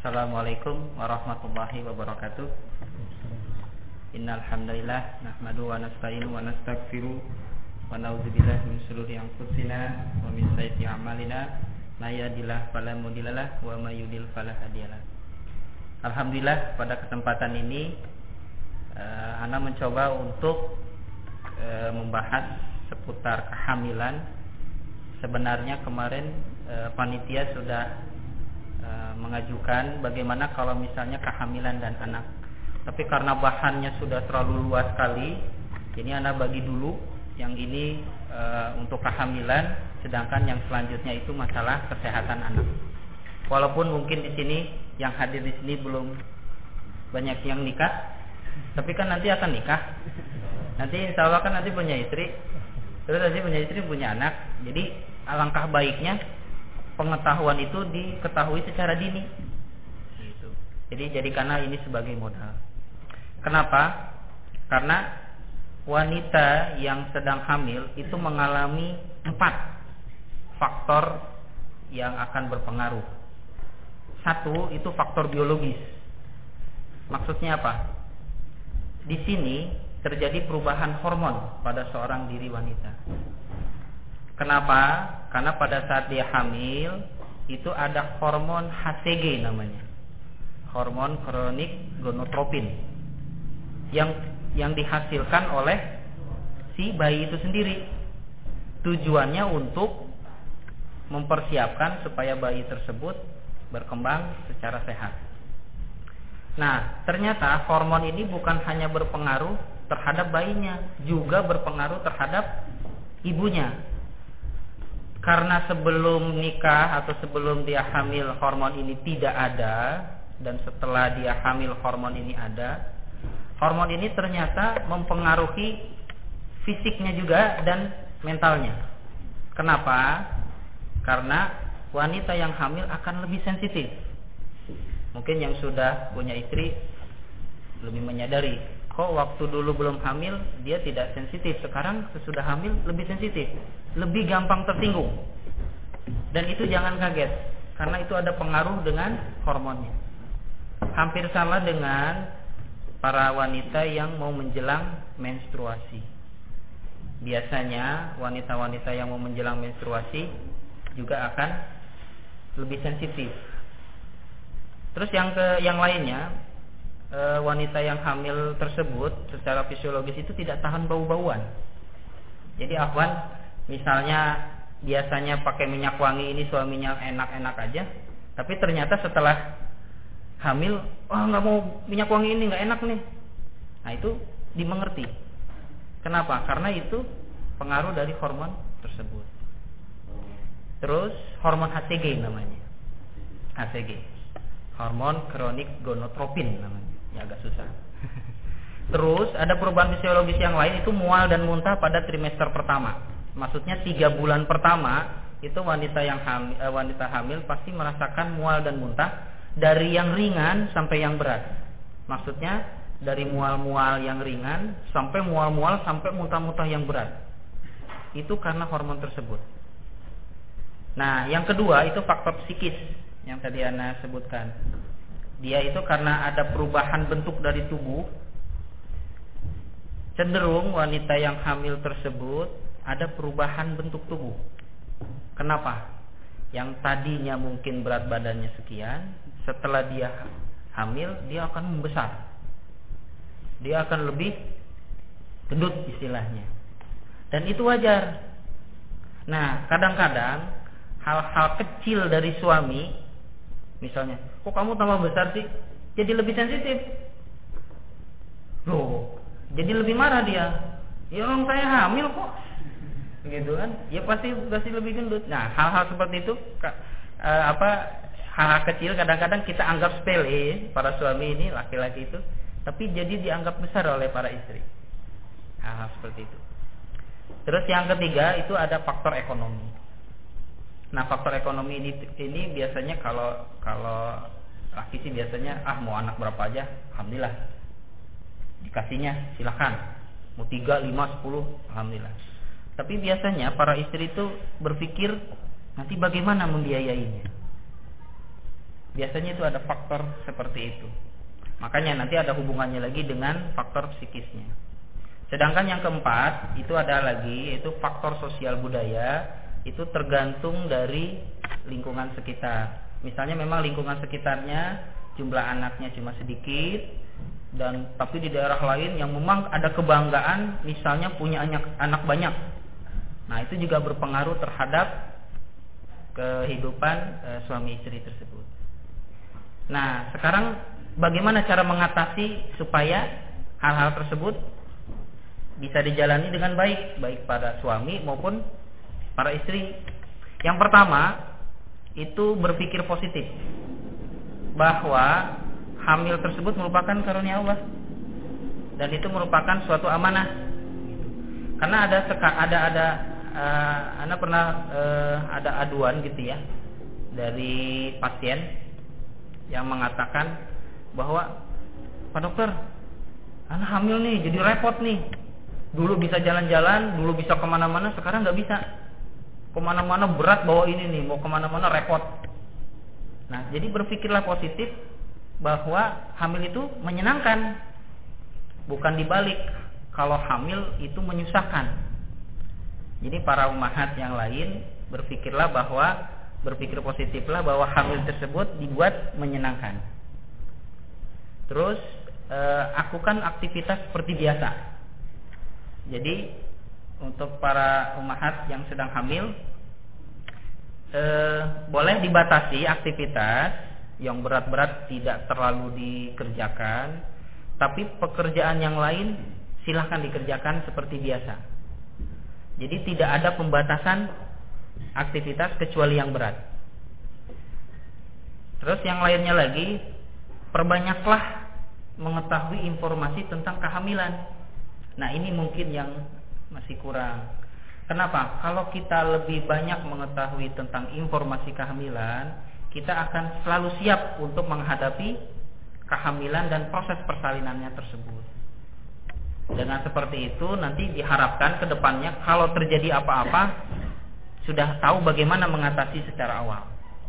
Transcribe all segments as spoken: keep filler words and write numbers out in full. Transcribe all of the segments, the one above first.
Assalamualaikum warahmatullahi wabarakatuh. Innal hamdalillah nahmaduhu wa nasta'inu wa nastaghfiruh wa na'udzubillahi min shururi anfusina wa min sayyiati a'malina may yahdihillahu fala mudhillalah wa may yudhlil fala hadiyalah. Alhamdulillah, pada kesempatan ini uh, Ana mencoba untuk uh, membahas seputar kehamilan. Sebenarnya kemarin uh, panitia sudah mengajukan bagaimana kalau misalnya kehamilan dan anak. Tapi karena bahannya sudah terlalu luas sekali, jadi Anda bagi dulu yang ini e, untuk kehamilan, sedangkan yang selanjutnya itu masalah kesehatan anak. Walaupun mungkin di sini yang hadir di sini belum banyak yang nikah, tapi kan nanti akan nikah. Nanti insya Allah kan nanti punya istri, terus nanti punya istri punya anak. Jadi alangkah baiknya pengetahuan itu diketahui secara dini. Gitu. Jadi jadikanlah ini sebagai modal. Kenapa? Karena wanita yang sedang hamil itu mengalami empat faktor yang akan berpengaruh. Satu, itu faktor biologis. Maksudnya apa? Di sini terjadi perubahan hormon pada seorang diri wanita. Kenapa? Karena pada saat dia hamil itu ada hormon H C G namanya, hormon kronik gonotropin, yang yang dihasilkan oleh si bayi itu sendiri. Tujuannya untuk mempersiapkan supaya bayi tersebut berkembang secara sehat. Nah, ternyata hormon ini bukan hanya berpengaruh terhadap bayinya, juga berpengaruh terhadap ibunya. Karena sebelum nikah atau sebelum dia hamil hormon ini tidak ada, dan setelah dia hamil hormon ini ada, hormon ini ternyata mempengaruhi fisiknya juga dan mentalnya. Kenapa? Karena wanita yang hamil akan lebih sensitif. Mungkin yang sudah punya istri lebih menyadari, kok waktu dulu belum hamil dia tidak sensitif, sekarang sesudah hamil lebih sensitif, lebih gampang tersinggung. Dan itu jangan kaget, karena itu ada pengaruh dengan hormonnya. Hampir sama dengan para wanita yang mau menjelang menstruasi. Biasanya wanita-wanita yang mau menjelang menstruasi juga akan lebih sensitif. Terus yang ke yang lainnya, wanita yang hamil tersebut secara fisiologis itu tidak tahan bau-bauan. Jadi afwan, misalnya biasanya pakai minyak wangi ini suaminya enak-enak aja, tapi ternyata setelah hamil, wah oh, nggak mau minyak wangi ini, nggak enak nih. Nah itu dimengerti. Kenapa? Karena itu pengaruh dari hormon tersebut. Terus hormon H C G namanya, H C G, hormon kronik gonotropin namanya. Ya agak susah. Terus ada perubahan fisiologis yang lain, itu mual dan muntah pada trimester pertama. Maksudnya tiga bulan pertama itu wanita yang hamil, eh, wanita hamil pasti merasakan mual dan muntah dari yang ringan sampai yang berat. Maksudnya dari mual-mual yang ringan sampai mual-mual sampai muntah-muntah yang berat. Itu karena hormon tersebut. Nah, yang kedua itu faktor psikis yang tadi Ana sebutkan. Dia itu karena ada perubahan bentuk dari tubuh, cenderung wanita yang hamil tersebut ada perubahan bentuk tubuh. Kenapa? Yang tadinya mungkin berat badannya sekian, setelah dia hamil dia akan membesar, dia akan lebih gendut istilahnya. Dan itu wajar. Nah, kadang-kadang hal-hal kecil dari suami, misalnya, kok kamu tambah besar sih? Jadi lebih sensitif. Loh, jadi lebih marah dia. Ya orang saya hamil kok. Begitu kan? Ya pasti pasti lebih gendut. Nah, hal-hal seperti itu eh, apa hal-hal kecil kadang-kadang kita anggap sepele, para suami ini, laki-laki itu, tapi jadi dianggap besar oleh para istri. Hal-hal seperti itu. Terus yang ketiga itu ada faktor ekonomi. Nah, faktor ekonomi ini, ini biasanya kalau kalau laki sih biasanya ah mau anak berapa aja, alhamdulillah, dikasihnya silakan, mau tiga, lima, sepuluh, alhamdulillah. Tapi biasanya para istri itu berpikir nanti bagaimana membiayainya. Biasanya itu ada faktor seperti itu. Makanya nanti ada hubungannya lagi dengan faktor psikisnya. Sedangkan yang keempat itu ada lagi, yaitu faktor sosial budaya. Itu tergantung dari lingkungan sekitar. Misalnya memang lingkungan sekitarnya jumlah anaknya cuma sedikit, dan tapi di daerah lain yang memang ada kebanggaan misalnya punya anak, anak banyak. Nah, itu juga berpengaruh terhadap kehidupan e, suami istri tersebut. Nah, sekarang bagaimana cara mengatasi supaya hal-hal tersebut bisa dijalani dengan baik, baik pada suami maupun para istri. Yang pertama, itu berpikir positif bahwa hamil tersebut merupakan karunia Allah dan itu merupakan suatu amanah. Karena ada ada ada uh, Anda pernah uh, ada aduan gitu ya dari pasien yang mengatakan bahwa, Pak dokter, anak hamil nih, jadi repot nih. Dulu bisa jalan-jalan, dulu bisa kemana-mana, sekarang nggak bisa. Kemana-mana berat bawa ini nih, mau kemana-mana repot. Nah, jadi berpikirlah positif bahwa hamil itu menyenangkan, bukan dibalik. Kalau hamil itu menyusahkan. Jadi para ummahat yang lain berpikirlah bahwa berpikir positiflah bahwa hamil tersebut dibuat menyenangkan. Terus eh, lakukan aktivitas seperti biasa. Jadi untuk para ummahat yang sedang hamil eh, boleh dibatasi aktivitas yang berat-berat, tidak terlalu dikerjakan, tapi pekerjaan yang lain silahkan dikerjakan seperti biasa. Jadi tidak ada pembatasan aktivitas kecuali yang berat. Terus yang lainnya lagi, perbanyaklah mengetahui informasi tentang kehamilan. Nah, ini mungkin yang masih kurang. Kenapa? Kalau kita lebih banyak mengetahui tentang informasi kehamilan, kita akan selalu siap untuk menghadapi kehamilan dan proses persalinannya tersebut. Dengan seperti itu nanti diharapkan ke depannya kalau terjadi apa-apa sudah tahu bagaimana mengatasi secara awal.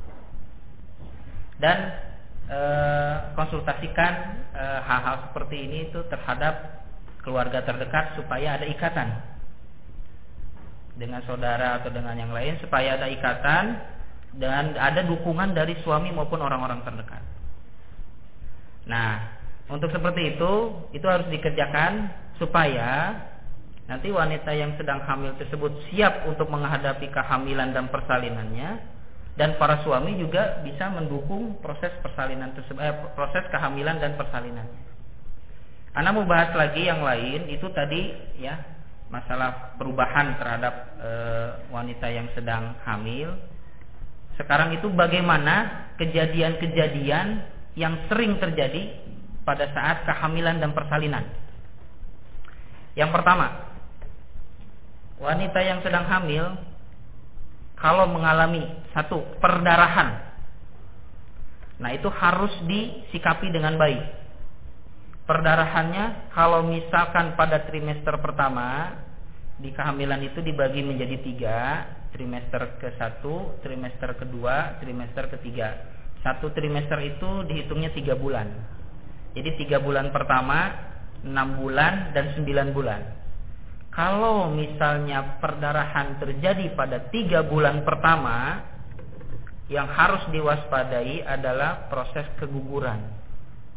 Dan e, konsultasikan e, hal-hal seperti ini itu terhadap keluarga terdekat supaya ada ikatan dengan saudara atau dengan yang lain, supaya ada ikatan dan ada dukungan dari suami maupun orang-orang terdekat. Nah, untuk seperti itu itu harus dikerjakan supaya nanti wanita yang sedang hamil tersebut siap untuk menghadapi kehamilan dan persalinannya, dan para suami juga bisa mendukung proses persalinan tersebut, eh, proses kehamilan dan persalinannya. Ana mau bahas lagi yang lain, itu tadi ya masalah perubahan terhadap e, wanita yang sedang hamil. Sekarang itu bagaimana kejadian-kejadian yang sering terjadi pada saat kehamilan dan persalinan. Yang pertama, wanita yang sedang hamil kalau mengalami satu perdarahan, nah itu harus disikapi dengan baik. Perdarahannya kalau misalkan pada trimester pertama di kehamilan itu dibagi menjadi tiga, trimester ke satu, trimester kedua, trimester ketiga. Satu trimester itu dihitungnya tiga bulan. Jadi tiga bulan pertama, enam bulan dan sembilan bulan. Kalau misalnya perdarahan terjadi pada tiga bulan pertama, yang harus diwaspadai adalah proses keguguran.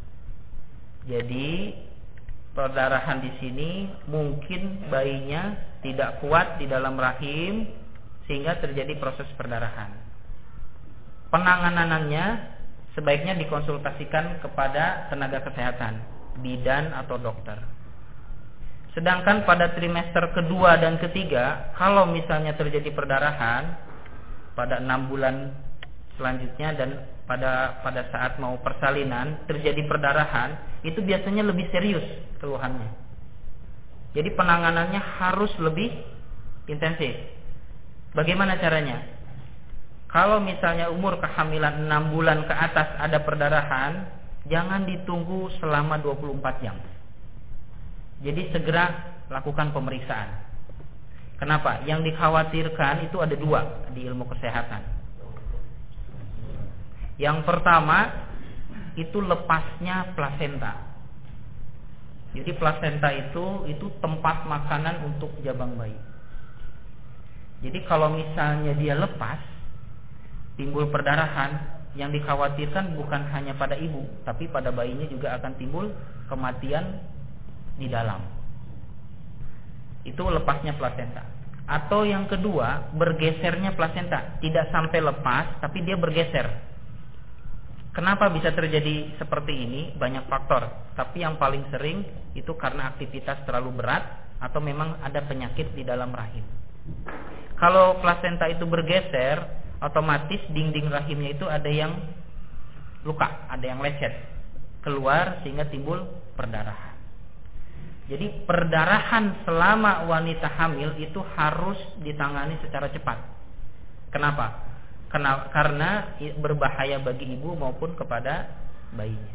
Jadi perdarahan di sini mungkin bayinya tidak kuat di dalam rahim sehingga terjadi proses perdarahan. Penanganannya sebaiknya dikonsultasikan kepada tenaga kesehatan, bidan atau dokter. Sedangkan pada trimester kedua dan ketiga, kalau misalnya terjadi perdarahan pada enam bulan selanjutnya dan pada pada saat mau persalinan terjadi perdarahan, itu biasanya lebih serius keluhannya. Jadi penanganannya harus lebih intensif. Bagaimana caranya? Kalau misalnya umur kehamilan enam bulan ke atas ada perdarahan, jangan ditunggu selama dua puluh empat jam. Jadi segera lakukan pemeriksaan. Kenapa? Yang dikhawatirkan itu ada dua di ilmu kesehatan. Yang pertama itu lepasnya plasenta. Jadi plasenta itu itu tempat makanan untuk jabang bayi. Jadi kalau misalnya dia lepas, timbul perdarahan, yang dikhawatirkan bukan hanya pada ibu, tapi pada bayinya juga akan timbul kematian di dalam. Itu lepasnya plasenta. Atau yang kedua, bergesernya plasenta, tidak sampai lepas, tapi dia bergeser. Kenapa bisa terjadi seperti ini? Banyak faktor, tapi yang paling sering itu karena aktivitas terlalu berat atau memang ada penyakit di dalam rahim. Kalau plasenta itu bergeser, otomatis dinding rahimnya itu ada yang luka, ada yang lecet, keluar sehingga timbul perdarahan. Jadi perdarahan selama wanita hamil itu harus ditangani secara cepat. Kenapa? Karena berbahaya bagi ibu maupun kepada bayinya.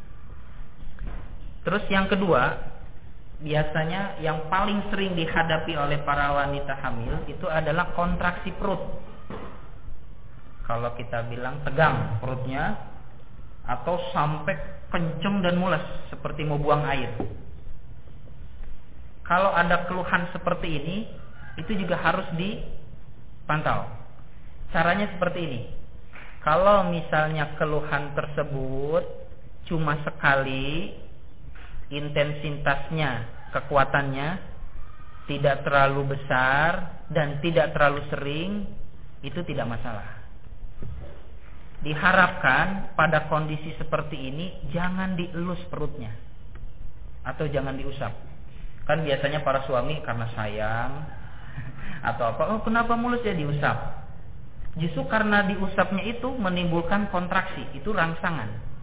Terus yang kedua, biasanya yang paling sering dihadapi oleh para wanita hamil itu adalah kontraksi perut. Kalau kita bilang tegang perutnya, atau sampai kenceng dan mules seperti mau buang air. Kalau ada keluhan seperti ini, itu juga harus dipantau. Caranya seperti ini. Kalau misalnya keluhan tersebut cuma sekali, intensitasnya, kekuatannya tidak terlalu besar dan tidak terlalu sering, itu tidak masalah. Diharapkan pada kondisi seperti ini jangan dielus perutnya atau jangan diusap. Kan biasanya para suami karena sayang atau apa, oh kenapa mulus ya diusap? Justru karena diusapnya itu menimbulkan kontraksi, itu rangsangan.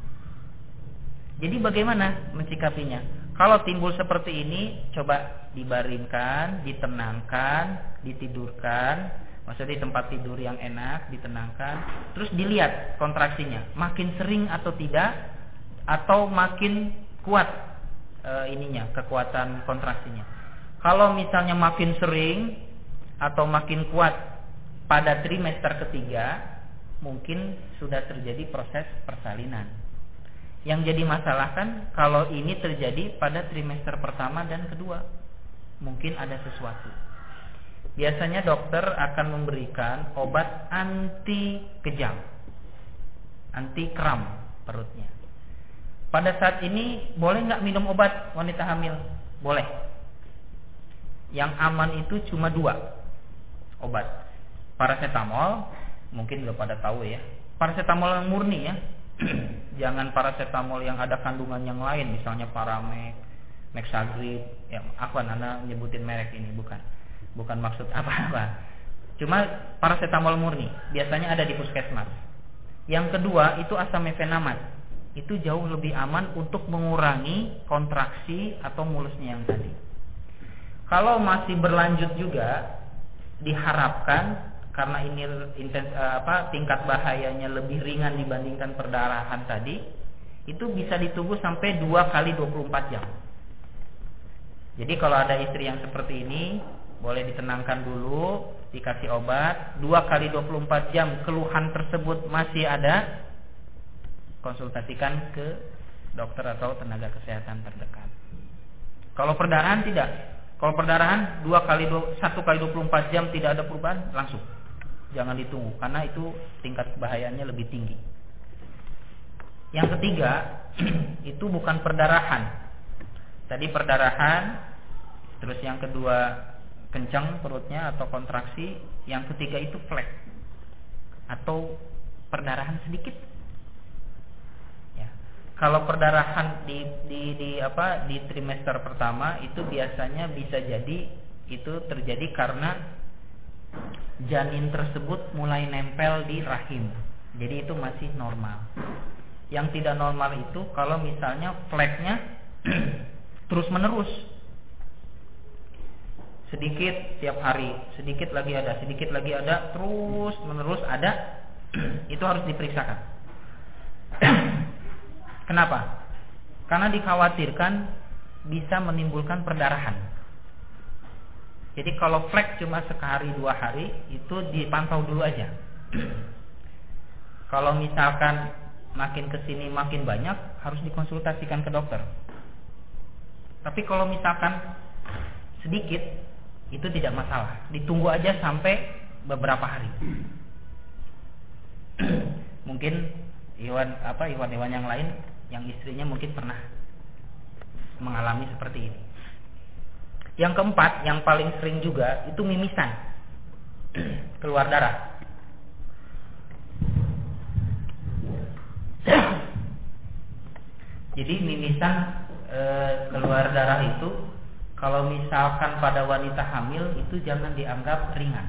Jadi bagaimana mencikapinya? Kalau timbul seperti ini, coba dibaringkan, ditenangkan, ditidurkan, maksudnya di tempat tidur yang enak, ditenangkan, terus dilihat kontraksinya, makin sering atau tidak, atau makin kuat e, ininya, kekuatan kontraksinya. Kalau misalnya makin sering atau makin kuat pada trimester ketiga, mungkin sudah terjadi proses persalinan. Yang jadi masalah kan kalau ini terjadi pada trimester pertama dan kedua, mungkin ada sesuatu. Biasanya dokter akan memberikan obat anti kejang, anti kram perutnya. Pada saat ini boleh nggak minum obat wanita hamil? Boleh. Yang aman itu cuma dua obat. Paracetamol, mungkin udah pada tahu ya. Paracetamol yang murni ya. Jangan paracetamol yang ada kandungan yang lain, misalnya Paramek, Mexagrid, ya aku anda nyebutin merek ini, bukan. Bukan maksud apa-apa. Cuma paracetamol murni, biasanya ada di puskesmas. Yang kedua itu asamefenamat. Itu jauh lebih aman untuk mengurangi kontraksi atau mulusnya yang tadi. Kalau masih berlanjut juga, diharapkan karena ini intens, apa, tingkat bahayanya lebih ringan dibandingkan perdarahan tadi, itu bisa ditunggu sampai dua kali dua puluh empat jam. Jadi kalau ada istri yang seperti ini, boleh ditenangkan dulu, dikasih obat, dua kali dua puluh empat jam keluhan tersebut masih ada, konsultasikan ke dokter atau tenaga kesehatan terdekat. Kalau perdarahan tidak. Kalau perdarahan dua kali satu kali dua puluh empat jam tidak ada perubahan, langsung. Jangan ditunggu karena itu tingkat bahayaannya lebih tinggi. Yang ketiga, itu bukan perdarahan. Tadi perdarahan, terus yang kedua kencang perutnya atau kontraksi, yang ketiga itu flek atau perdarahan sedikit. Ya. Kalau perdarahan di di di apa di trimester pertama itu biasanya bisa jadi itu terjadi karena janin tersebut mulai nempel di rahim. Jadi itu masih normal. Yang tidak normal itu kalau misalnya fleknya terus menerus, sedikit tiap hari, sedikit lagi ada, sedikit lagi ada, terus menerus ada, itu harus diperiksakan. Kenapa? Karena dikhawatirkan bisa menimbulkan perdarahan. Jadi kalau flek cuma sekali dua hari, itu dipantau dulu aja. Kalau misalkan makin kesini makin banyak, harus dikonsultasikan ke dokter. Tapi kalau misalkan sedikit, itu tidak masalah. Ditunggu aja sampai beberapa hari. Mungkin hewan apa hewan-hewan yang lain yang istrinya mungkin pernah mengalami seperti ini. Yang keempat, yang paling sering juga itu mimisan, keluar darah. Jadi mimisan e, keluar darah itu kalau misalkan pada wanita hamil itu jangan dianggap ringan.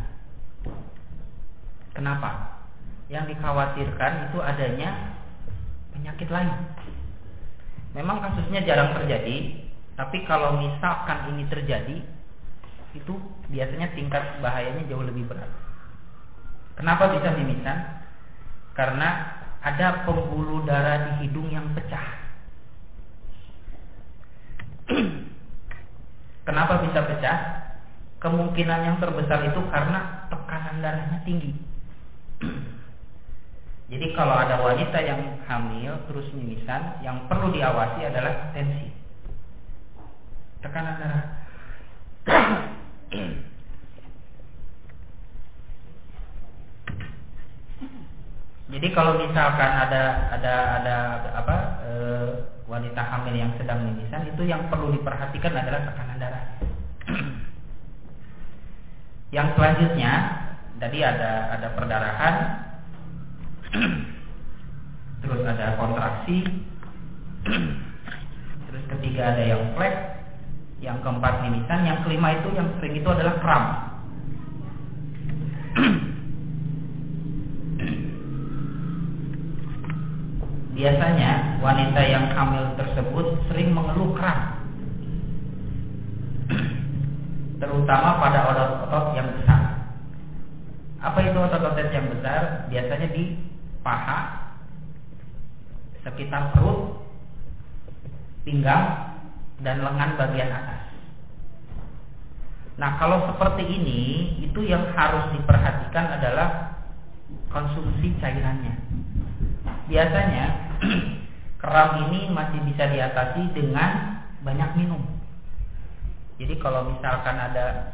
Kenapa? Yang dikhawatirkan itu adanya penyakit lain. Memang kasusnya jarang terjadi, tapi kalau misalkan ini terjadi, itu biasanya tingkat bahayanya jauh lebih berat. Kenapa bisa mimisan? Karena ada pembuluh darah di hidung yang pecah. Kenapa bisa pecah? Kemungkinan yang terbesar itu karena tekanan darahnya tinggi. Jadi kalau ada wanita yang hamil terus mimisan, yang perlu diawasi adalah tensi, tekanan darah. Jadi kalau misalkan ada ada ada apa e, wanita hamil yang sedang mimisan, itu yang perlu diperhatikan adalah tekanan darah. Yang selanjutnya tadi ada ada perdarahan, terus ada kontraksi, terus ketiga ada yang flek, yang keempat mimisan, yang kelima itu yang sering itu adalah kram. Biasanya wanita yang hamil tersebut sering mengeluh kram, terutama pada otot-otot yang besar. Apa itu otot-otot yang besar? Biasanya di paha, sekitar perut, pinggang, dan lengan bagian atas. Nah, kalau seperti ini, itu yang harus diperhatikan adalah konsumsi cairannya. Biasanya kram ini masih bisa diatasi dengan banyak minum. Jadi kalau misalkan ada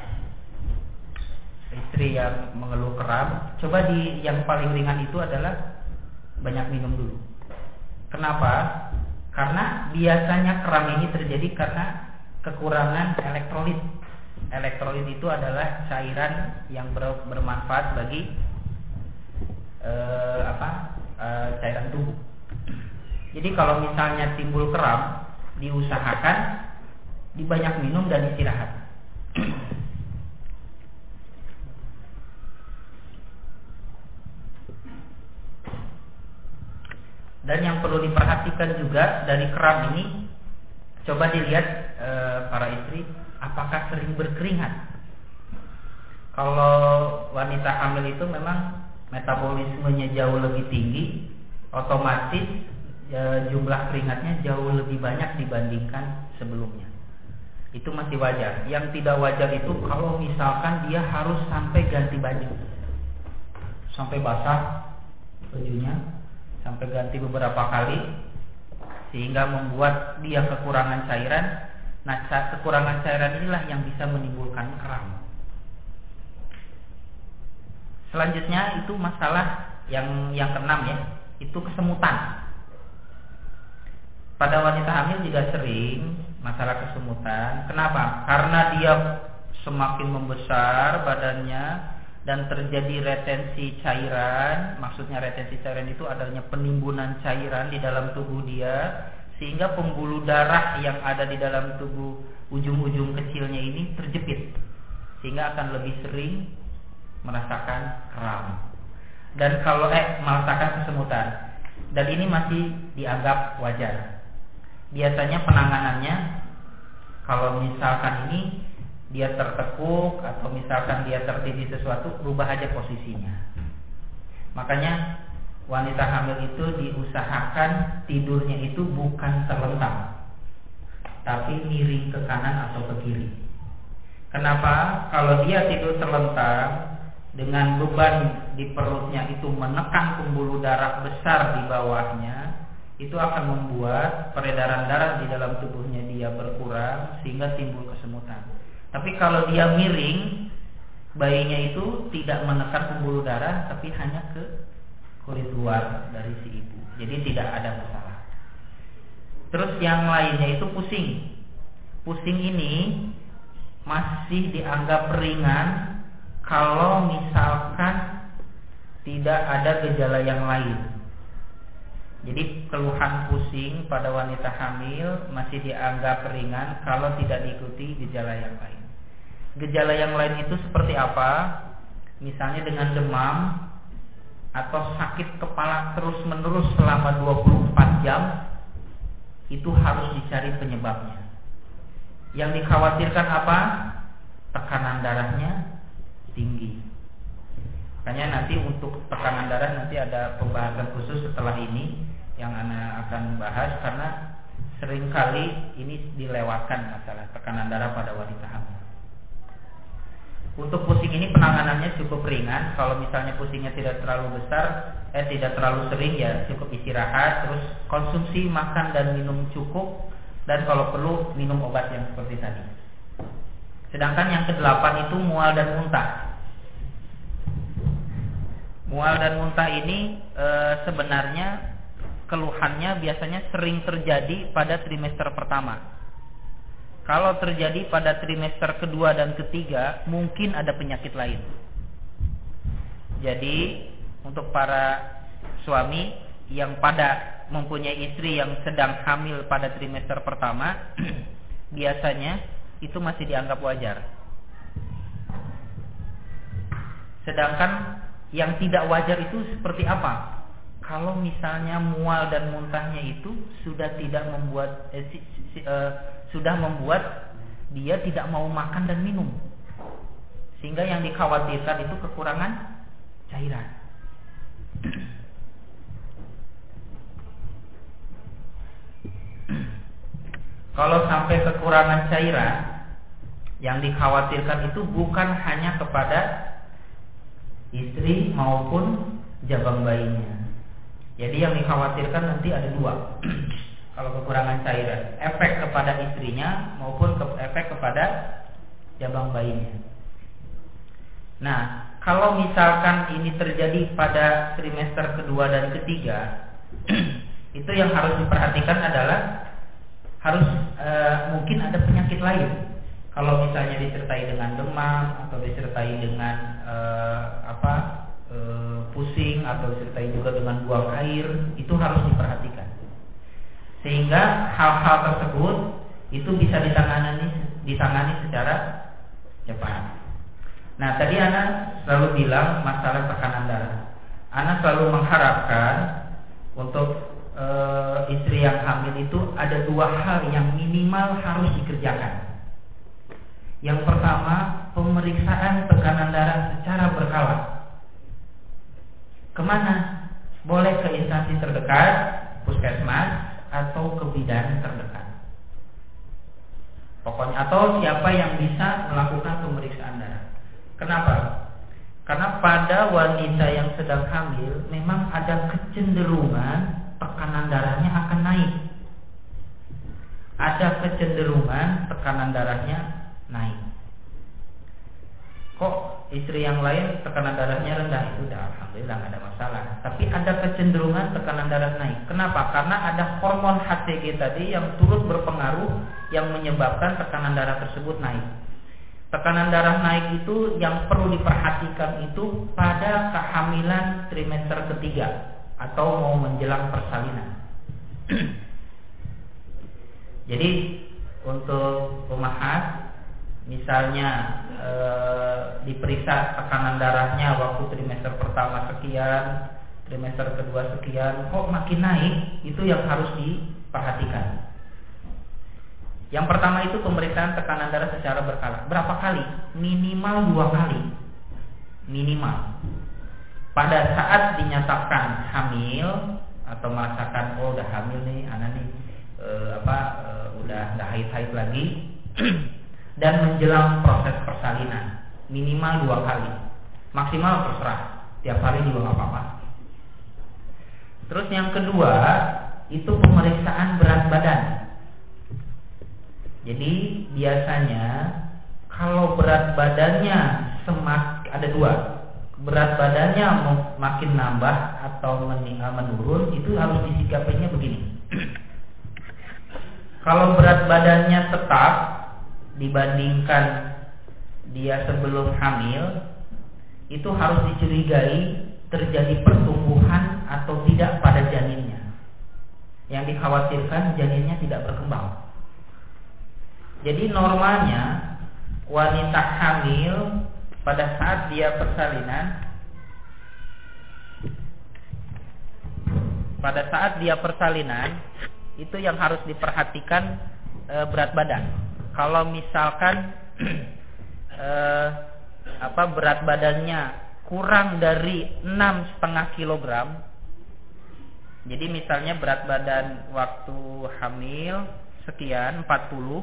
istri yang mengeluh kram, coba di yang paling ringan itu adalah banyak minum dulu. Kenapa? Karena biasanya kram ini terjadi karena kekurangan elektrolit. Elektrolit itu adalah cairan yang ber, bermanfaat bagi eh, apa? Eh, cairan tubuh. Jadi kalau misalnya timbul kram, diusahakan dibanyak minum dan istirahat. Dan yang perlu diperhatikan juga dari kram ini, coba dilihat e, para istri, apakah sering berkeringat. Kalau wanita hamil itu memang metabolismenya jauh lebih tinggi, otomatis e, jumlah keringatnya jauh lebih banyak dibandingkan sebelumnya. Itu masih wajar. Yang tidak wajar itu kalau misalkan dia harus sampai ganti baju, sampai basah bajunya, sampai ganti beberapa kali, sehingga membuat dia kekurangan cairan. Nah, kekurangan cairan inilah yang bisa menimbulkan kram. Selanjutnya itu masalah yang yang keenam ya, itu kesemutan. Pada wanita hamil juga sering masalah kesemutan. Kenapa? Karena dia semakin membesar badannya dan terjadi retensi cairan. Maksudnya retensi cairan itu adanya penimbunan cairan di dalam tubuh dia, sehingga pembuluh darah yang ada di dalam tubuh ujung-ujung kecilnya ini terjepit, sehingga akan lebih sering merasakan kram. Dan kalau eh merasakan kesemutan, dan ini masih dianggap wajar. Biasanya penanganannya, kalau misalkan ini dia tertekuk atau misalkan dia tertindih sesuatu, rubah aja posisinya. Makanya wanita hamil itu diusahakan tidurnya itu bukan terlentang, tapi miring ke kanan atau ke kiri. Kenapa? Kalau dia tidur terlentang dengan beban di perutnya itu menekan pembuluh darah besar di bawahnya, itu akan membuat peredaran darah di dalam tubuhnya dia berkurang sehingga timbul kesemutan. Tapi kalau dia miring, bayinya itu tidak menekan pembuluh darah tapi hanya ke kulit luar dari si ibu. Jadi tidak ada masalah. Terus yang lainnya itu pusing. Pusing ini masih dianggap ringan kalau misalkan tidak ada gejala yang lain. Jadi keluhan pusing pada wanita hamil masih dianggap ringan kalau tidak diikuti gejala yang lain. Gejala yang lain itu seperti apa? Misalnya dengan demam atau sakit kepala terus-menerus selama dua puluh empat jam, itu harus dicari penyebabnya. Yang dikhawatirkan apa? Tekanan darahnya tinggi. Makanya nanti untuk tekanan darah nanti ada pembahasan khusus setelah ini yang Ana akan bahas, karena seringkali ini dilewatkan masalah tekanan darah pada wanita hamil. Untuk pusing ini penanganannya cukup ringan. Kalau misalnya pusingnya tidak terlalu besar, eh tidak terlalu sering, ya cukup istirahat, terus konsumsi makan dan minum cukup, dan kalau perlu minum obat yang seperti tadi. Sedangkan yang kedelapan itu mual dan muntah. Mual dan muntah ini e, sebenarnya keluhannya biasanya sering terjadi pada trimester pertama. Kalau terjadi pada trimester kedua dan ketiga, mungkin ada penyakit lain. Jadi untuk para suami yang pada mempunyai istri yang sedang hamil pada trimester pertama, biasanya itu masih dianggap wajar. Sedangkan yang tidak wajar itu seperti apa? Kalau misalnya mual dan muntahnya itu sudah tidak membuat eh, si, si, eh, sudah membuat dia tidak mau makan dan minum, sehingga yang dikhawatirkan itu kekurangan cairan. Kalau sampai kekurangan cairan, yang dikhawatirkan itu bukan hanya kepada istri maupun jabang bayinya. Jadi yang dikhawatirkan nanti ada dua. Kalau kekurangan cairan, efek kepada istrinya maupun ke, efek kepada jabang bayinya. Nah, kalau misalkan ini terjadi pada trimester kedua dan ketiga, itu yang harus diperhatikan adalah harus e, mungkin ada penyakit lain. Kalau misalnya disertai dengan demam atau disertai dengan e, apa e, pusing atau disertai juga dengan buang air, itu harus diperhatikan. Sehingga hal-hal tersebut itu bisa ditangani ditangani secara cepat. Nah, tadi Ana selalu bilang masalah tekanan darah. Ana selalu mengharapkan untuk e, istri yang hamil itu ada dua hal yang minimal harus dikerjakan. Yang pertama, pemeriksaan tekanan darah secara berkala. Kemana? Boleh ke instansi terdekat, puskesmas, atau ke bidan terdekat. Pokoknya, atau siapa yang bisa melakukan pemeriksaan darah. Kenapa? Karena pada wanita yang sedang hamil memang ada kecenderungan tekanan darahnya akan naik. Ada kecenderungan tekanan darahnya naik. Kok istri yang lain tekanan darahnya rendah? Itu udah alhamdulillah nggak ada masalah. Tapi ada kecenderungan tekanan darah naik. Kenapa? Karena ada hormon H C G tadi yang turut berpengaruh yang menyebabkan tekanan darah tersebut naik. Tekanan darah naik itu yang perlu diperhatikan itu pada kehamilan trimester ketiga atau mau menjelang persalinan. Jadi untuk pemahat, misalnya e, diperiksa tekanan darahnya waktu trimester pertama sekian, trimester kedua sekian, kok makin naik, itu yang harus diperhatikan. Yang pertama itu pemeriksaan tekanan darah secara berkala. Berapa kali? Minimal dua kali. Minimal. Pada saat dinyatakan hamil atau merasakan oh udah hamil nih, anak nih e, apa e, udah nggak haid-haid lagi. Dan menjelang proses persalinan minimal dua kali, maksimal terserah. tiap hari juga nggak apa-apa. Terus yang kedua itu pemeriksaan berat badan. Jadi biasanya kalau berat badannya semak ada dua, berat badannya makin nambah atau menurun, itu harus disikapinya begini. Kalau berat badannya tetap dibandingkan dia sebelum hamil, itu harus dicurigai terjadi pertumbuhan atau tidak pada janinnya. Yang dikhawatirkan janinnya tidak berkembang. Jadi normalnya wanita hamil pada saat dia persalinan, pada saat dia persalinan itu yang harus diperhatikan e, berat badan. Kalau misalkan e, apa berat badannya kurang dari enam koma lima kilogram. Jadi misalnya berat badan waktu hamil sekian empat puluh.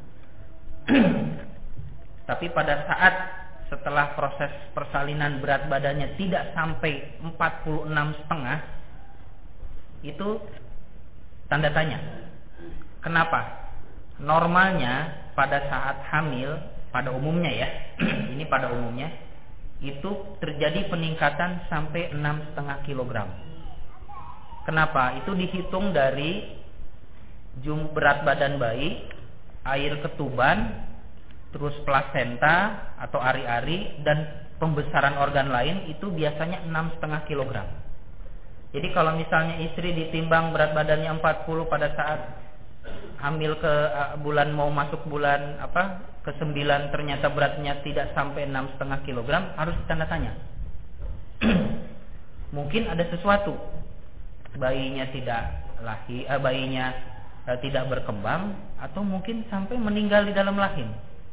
Tapi pada saat setelah proses persalinan berat badannya tidak sampai empat puluh enam koma lima, itu tanda tanya. Kenapa? Normalnya pada saat hamil, pada umumnya ya, ini pada umumnya itu terjadi peningkatan sampai enam koma lima kilogram. Kenapa? Itu dihitung dari jumlah berat badan bayi, air ketuban, terus plasenta atau ari-ari, dan pembesaran organ lain, itu biasanya enam koma lima kilogram. Jadi kalau misalnya istri ditimbang berat badannya empat puluh pada saat hamil ke uh, bulan mau masuk bulan apa ke sembilan, ternyata beratnya tidak sampai enam koma lima kilogram, harus tanda tanya. Mungkin ada sesuatu, bayinya tidak lahir, uh, bayinya uh, tidak berkembang, atau mungkin sampai meninggal di dalam rahim.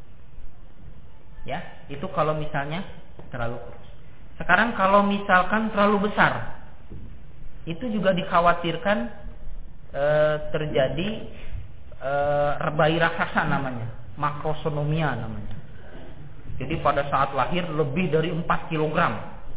Ya, itu kalau misalnya terlalu kurus. Sekarang kalau misalkan terlalu besar, itu juga dikhawatirkan e, terjadi e, bayi raksasa namanya, makrosonomia namanya. Jadi pada saat lahir lebih dari empat kilogram.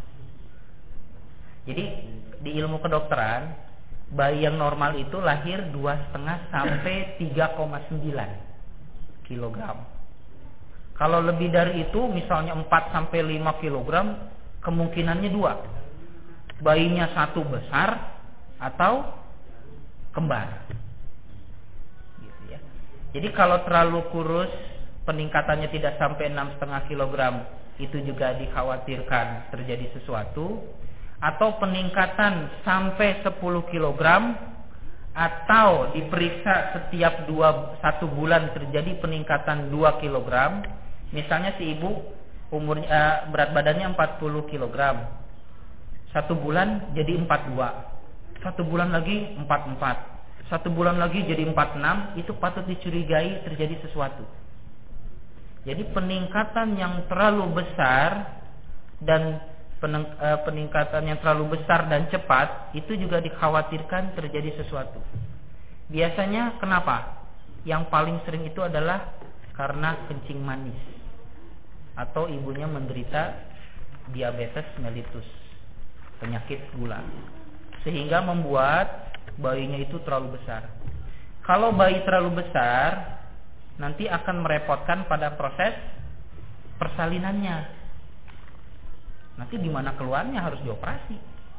Jadi di ilmu kedokteran, bayi yang normal itu lahir dua koma lima sampai tiga koma sembilan kilogram. Kalau lebih dari itu, misalnya empat sampai lima kilogram, kemungkinannya dua. Bayinya satu besar atau kembar. Gitu ya. Jadi kalau terlalu kurus, peningkatannya tidak sampai enam koma lima kilogram, itu juga dikhawatirkan terjadi sesuatu. Atau peningkatan sampai sepuluh kilogram, atau diperiksa setiap dua, satu bulan terjadi peningkatan dua kilogram. Misalnya si ibu umurnya eh, berat badannya empat puluh kilogram, satu bulan jadi empat puluh dua, satu bulan lagi empat puluh empat, satu bulan lagi jadi empat puluh enam, itu patut dicurigai terjadi sesuatu. Jadi peningkatan yang terlalu besar dan peningkatan yang terlalu besar dan cepat, itu juga dikhawatirkan terjadi sesuatu. Biasanya kenapa? Yang paling sering itu adalah karena kencing manis, atau ibunya menderita diabetes mellitus, penyakit gula, sehingga membuat bayinya itu terlalu besar. Kalau bayi terlalu besar, nanti akan merepotkan pada proses persalinannya. Nanti gimana keluarnya, harus dioperasi.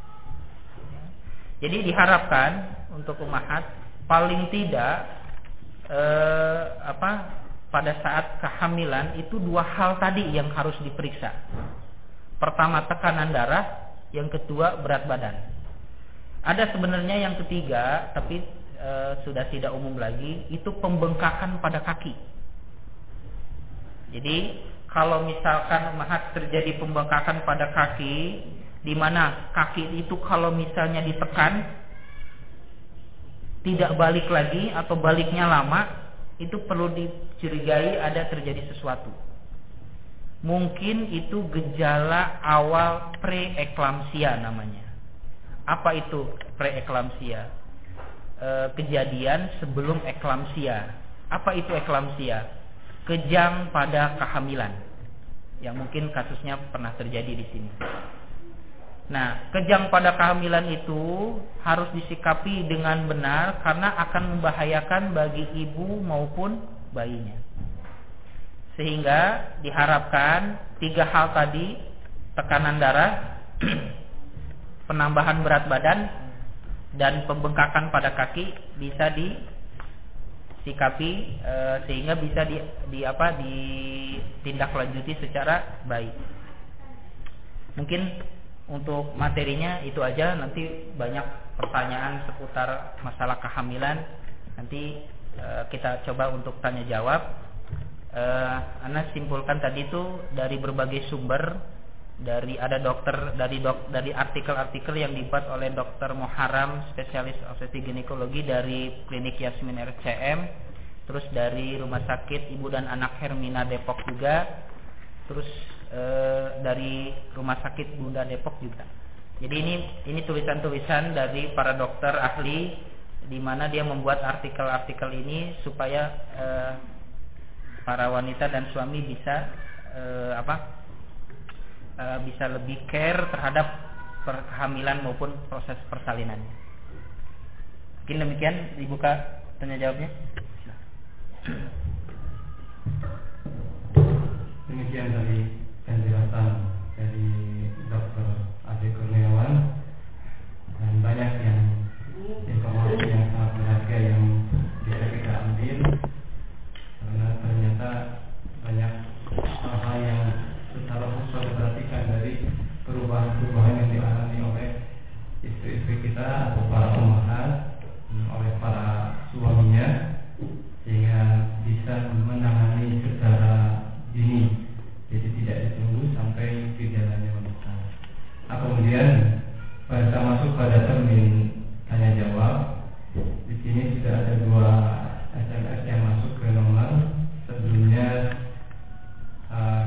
Jadi diharapkan untuk ummahat paling tidak eh, apa pada saat kehamilan itu dua hal tadi yang harus diperiksa. Pertama tekanan darah, yang kedua berat badan. Ada sebenarnya yang ketiga, tapi e, sudah tidak umum lagi, itu pembengkakan pada kaki. Jadi kalau misalkan ummahat terjadi pembengkakan pada kaki, di mana kaki itu kalau misalnya ditekan tidak balik lagi atau baliknya lama, itu perlu dicurigai ada terjadi sesuatu. Mungkin itu gejala awal preeklamsia namanya. Apa itu preeklamsia? E, kejadian sebelum eklamsia. Apa itu eklamsia? Kejang pada kehamilan. Yang mungkin kasusnya pernah terjadi di sini. Nah, kejang pada kehamilan itu harus disikapi dengan benar karena akan membahayakan bagi ibu maupun bayinya. Sehingga diharapkan tiga hal tadi, tekanan darah, penambahan berat badan, dan pembengkakan pada kaki bisa disikapi e, sehingga bisa di, di apa ditindaklanjuti secara baik. Mungkin untuk materinya itu aja, nanti banyak pertanyaan seputar masalah kehamilan. Nanti e, kita coba untuk tanya jawab. e, Ana simpulkan tadi itu dari berbagai sumber, dari ada dokter dari dok, dari artikel-artikel yang dibuat oleh Dokter Muharram, spesialis obstetrik ginekologi dari Klinik Yasmin R C M, terus dari Rumah Sakit Ibu dan Anak Hermina Depok juga, terus e, dari Rumah Sakit Bunda Depok juga. Jadi ini ini tulisan-tulisan dari para dokter ahli, di mana dia membuat artikel-artikel ini supaya e, para wanita dan suami bisa e, apa e, bisa lebih care terhadap kehamilan maupun proses persalinannya. Mungkin demikian, dibuka tanya jawabnya. Demikian tadi penjelasan dari Dokter Ade Kurniawan, dan banyak yang informasi yang sangat berharga yang bisa kita ambil, karena ternyata banyak hal-hal yang secara khusus diperhatikan dari perubahan-perubahan yang dialami oleh istri-istri kita atau para ummahat, oleh para suaminya, sehingga bisa menangani secara dini, jadi tidak ditunggu sampai gejalanya membesar. Nah, kemudian kita masuk pada termin tanya jawab. Di sini sudah ada dua S M S yang masuk ke nomor. Sebelumnya uh,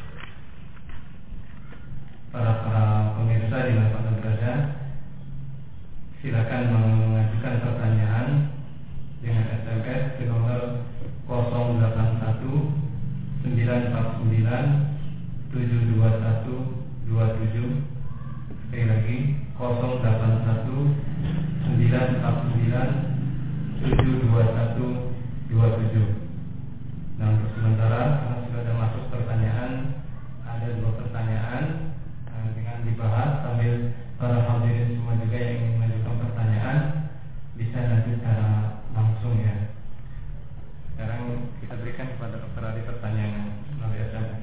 para para pemirsa di mana berada, silakan mengajukan pertanyaan dengan S M S ke nomor nol delapan satu sembilan empat sembilan tujuh dua satu dua tujuh. Sekali lagi nol delapan satu sembilan empat sembilan tujuh dua satu dua tujuh. Nah, untuk sementara karena sudah ada masuk pertanyaan, ada dua pertanyaan uh, dengan dibahas sambil para hadirin semua juga yang ingin mengajukan pertanyaan bisa nanti secara langsung ya. Sekarang kita berikan kepada Dokter Adi pertanyaan melalui S M S.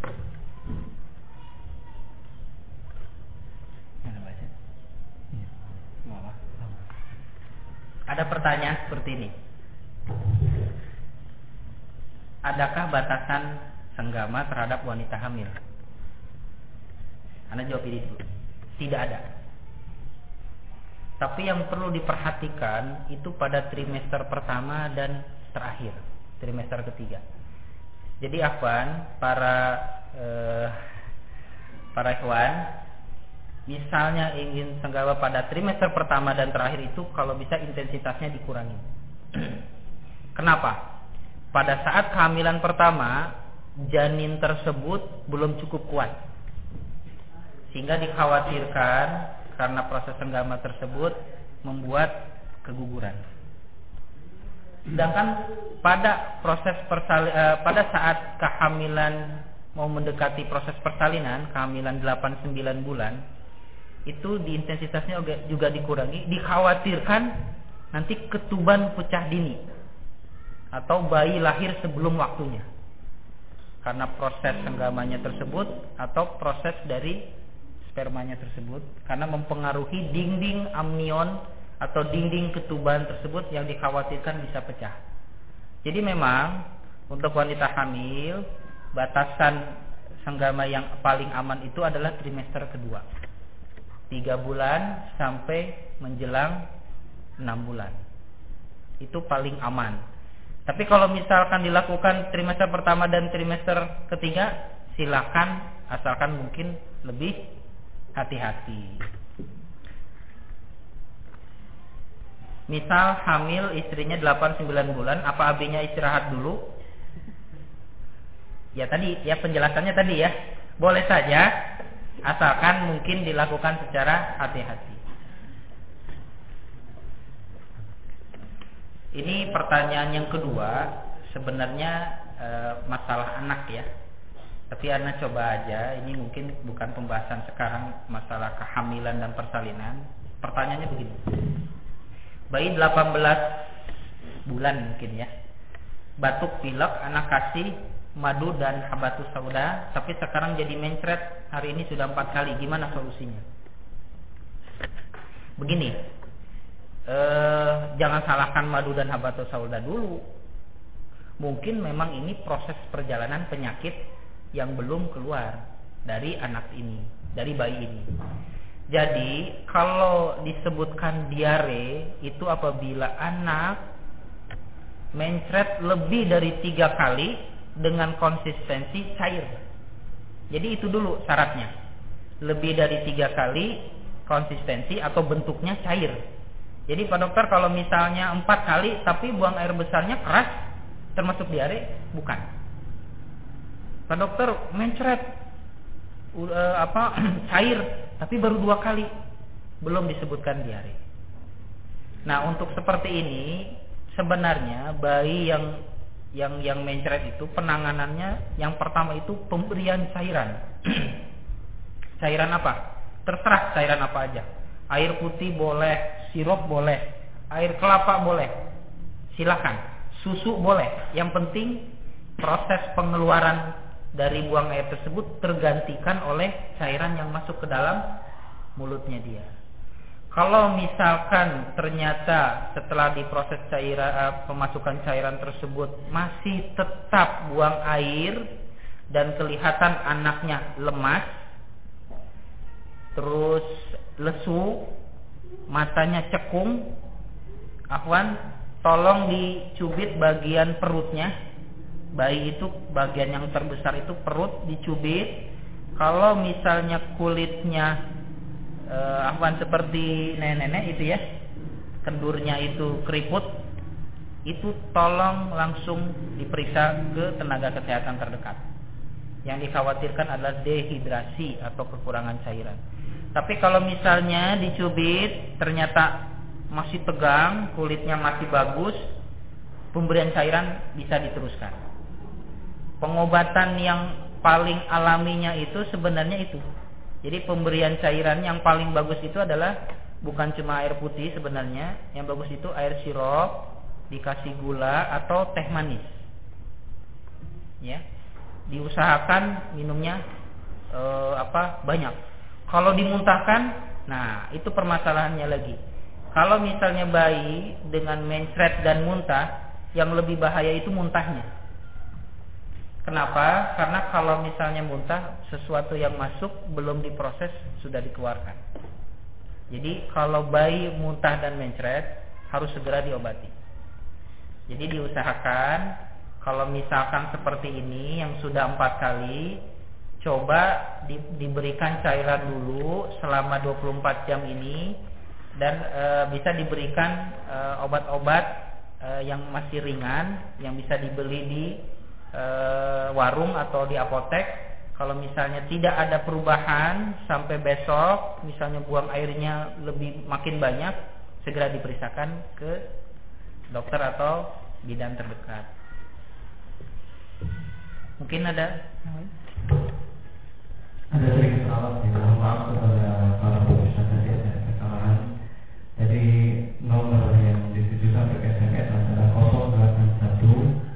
Ada pertanyaan seperti ini. Adakah batasan senggama terhadap wanita hamil? Anda jawab ini dulu. Tidak ada. Tapi yang perlu diperhatikan itu pada trimester pertama dan terakhir, trimester ketiga. Jadi afwan para eh, para ikhwan, misalnya ingin senggama pada trimester pertama dan terakhir itu kalau bisa intensitasnya dikurangi. Kenapa? Pada saat kehamilan pertama, janin tersebut belum cukup kuat, sehingga dikhawatirkan karena proses senggama tersebut membuat keguguran. Sedangkan pada proses persali, eh, pada saat kehamilan mau mendekati proses persalinan, kehamilan delapan sembilan bulan, itu di intensitasnya juga dikurangi, dikhawatirkan nanti ketuban pecah dini atau bayi lahir sebelum waktunya karena proses senggamanya tersebut atau proses dari spermanya tersebut, karena mempengaruhi dinding amnion atau dinding ketuban tersebut yang dikhawatirkan bisa pecah. Jadi memang untuk wanita hamil, batasan senggama yang paling aman itu adalah trimester kedua, tiga bulan sampai menjelang enam bulan. Itu paling aman. Tapi kalau misalkan dilakukan trimester pertama dan trimester ketiga, silakan, asalkan mungkin lebih hati-hati. Misal hamil istrinya delapan sembilan bulan, apa abinya istirahat dulu? Ya tadi, ya penjelasannya tadi ya. Boleh saja Asalkan mungkin dilakukan secara hati-hati. Ini pertanyaan yang kedua, sebenarnya e, masalah anak ya. Tapi Anda coba aja, ini mungkin bukan pembahasan sekarang masalah kehamilan dan persalinan. Pertanyaannya begini. Bayi delapan belas bulan mungkin ya. Batuk pilek, anak kasih madu dan habatus sauda, tapi sekarang jadi mencret, hari ini sudah empat kali. Gimana solusinya? Begini, eh, jangan salahkan madu dan habatus sauda dulu. Mungkin memang ini proses perjalanan penyakit yang belum keluar dari anak ini, dari bayi ini. Jadi kalau disebutkan diare itu apabila anak mencret lebih dari tiga kali dengan konsistensi cair. Jadi itu dulu syaratnya. Lebih dari tiga kali konsistensi atau bentuknya cair. Jadi Pak Dokter, kalau misalnya empat kali tapi buang air besarnya keras, termasuk diare? Bukan. Pak Dokter, mencret uh, apa cair tapi baru dua kali, belum disebutkan diare. Nah, untuk seperti ini sebenarnya bayi yang yang yang mencret itu penanganannya yang pertama itu pemberian cairan. Cairan apa? Terserah cairan apa aja. Air putih boleh, sirup boleh, air kelapa boleh. Silakan. Susu boleh. Yang penting proses pengeluaran dari buang air tersebut tergantikan oleh cairan yang masuk ke dalam mulutnya dia. Kalau misalkan ternyata setelah diproses cairan uh, pemasukan cairan tersebut masih tetap buang air dan kelihatan anaknya lemas, terus lesu, matanya cekung, afwan, tolong dicubit bagian perutnya. Bayi itu bagian yang terbesar itu perut, dicubit. Kalau misalnya kulitnya eh, afwan seperti nenek-nenek itu ya, kendurnya itu keriput, itu tolong langsung diperiksa ke tenaga kesehatan terdekat. Yang dikhawatirkan adalah dehidrasi atau kekurangan cairan. Tapi kalau misalnya dicubit ternyata masih tegang, kulitnya masih bagus, pemberian cairan bisa diteruskan. Pengobatan yang paling alaminya itu sebenarnya itu. Jadi pemberian cairan yang paling bagus itu adalah bukan cuma air putih sebenarnya, yang bagus itu air sirup, dikasih gula atau teh manis. Ya. Diusahakan minumnya e, apa? banyak. Kalau dimuntahkan, nah itu permasalahannya lagi. Kalau misalnya bayi dengan mencret dan muntah, yang lebih bahaya itu muntahnya. Kenapa? Karena kalau misalnya muntah, sesuatu yang masuk belum diproses sudah dikeluarkan. Jadi kalau bayi muntah dan mencret harus segera diobati. Jadi diusahakan kalau misalkan seperti ini yang sudah empat kali, coba di, diberikan cairan dulu selama dua puluh empat jam ini dan e, bisa diberikan e, obat-obat e, yang masih ringan yang bisa dibeli di E, warung atau di apotek. Kalau misalnya tidak ada perubahan sampai besok, misalnya buang airnya lebih makin banyak, segera diperiksakan ke dokter atau bidan terdekat. Mungkin ada ada sedikit salah di dalam maaf kepada para pemirsa tadi ada kesalahan. Jadi nomor yang ditujukan ke S M S adalah nol delapan satu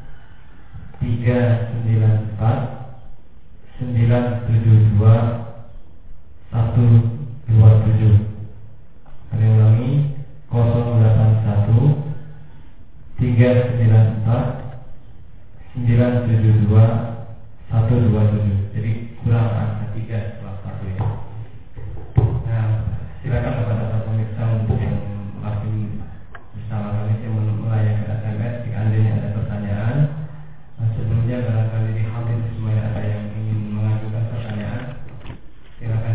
tiga sembilan empat sembilan tujuh dua satu dua tujuh. Kami ulangi nol delapan satu tiga sembilan empat sembilan tujuh dua satu dua tujuh. Jadi kurang angka tiga setelah satu ini. Nah, silakan kepada para pemirsa untuk yang masih bersama kami yang melayani S M S jika anda ada pertanyaan. Sebelumnya barangkali di hadir semuanya ada yang ingin mengajukan pertanyaan, silakan.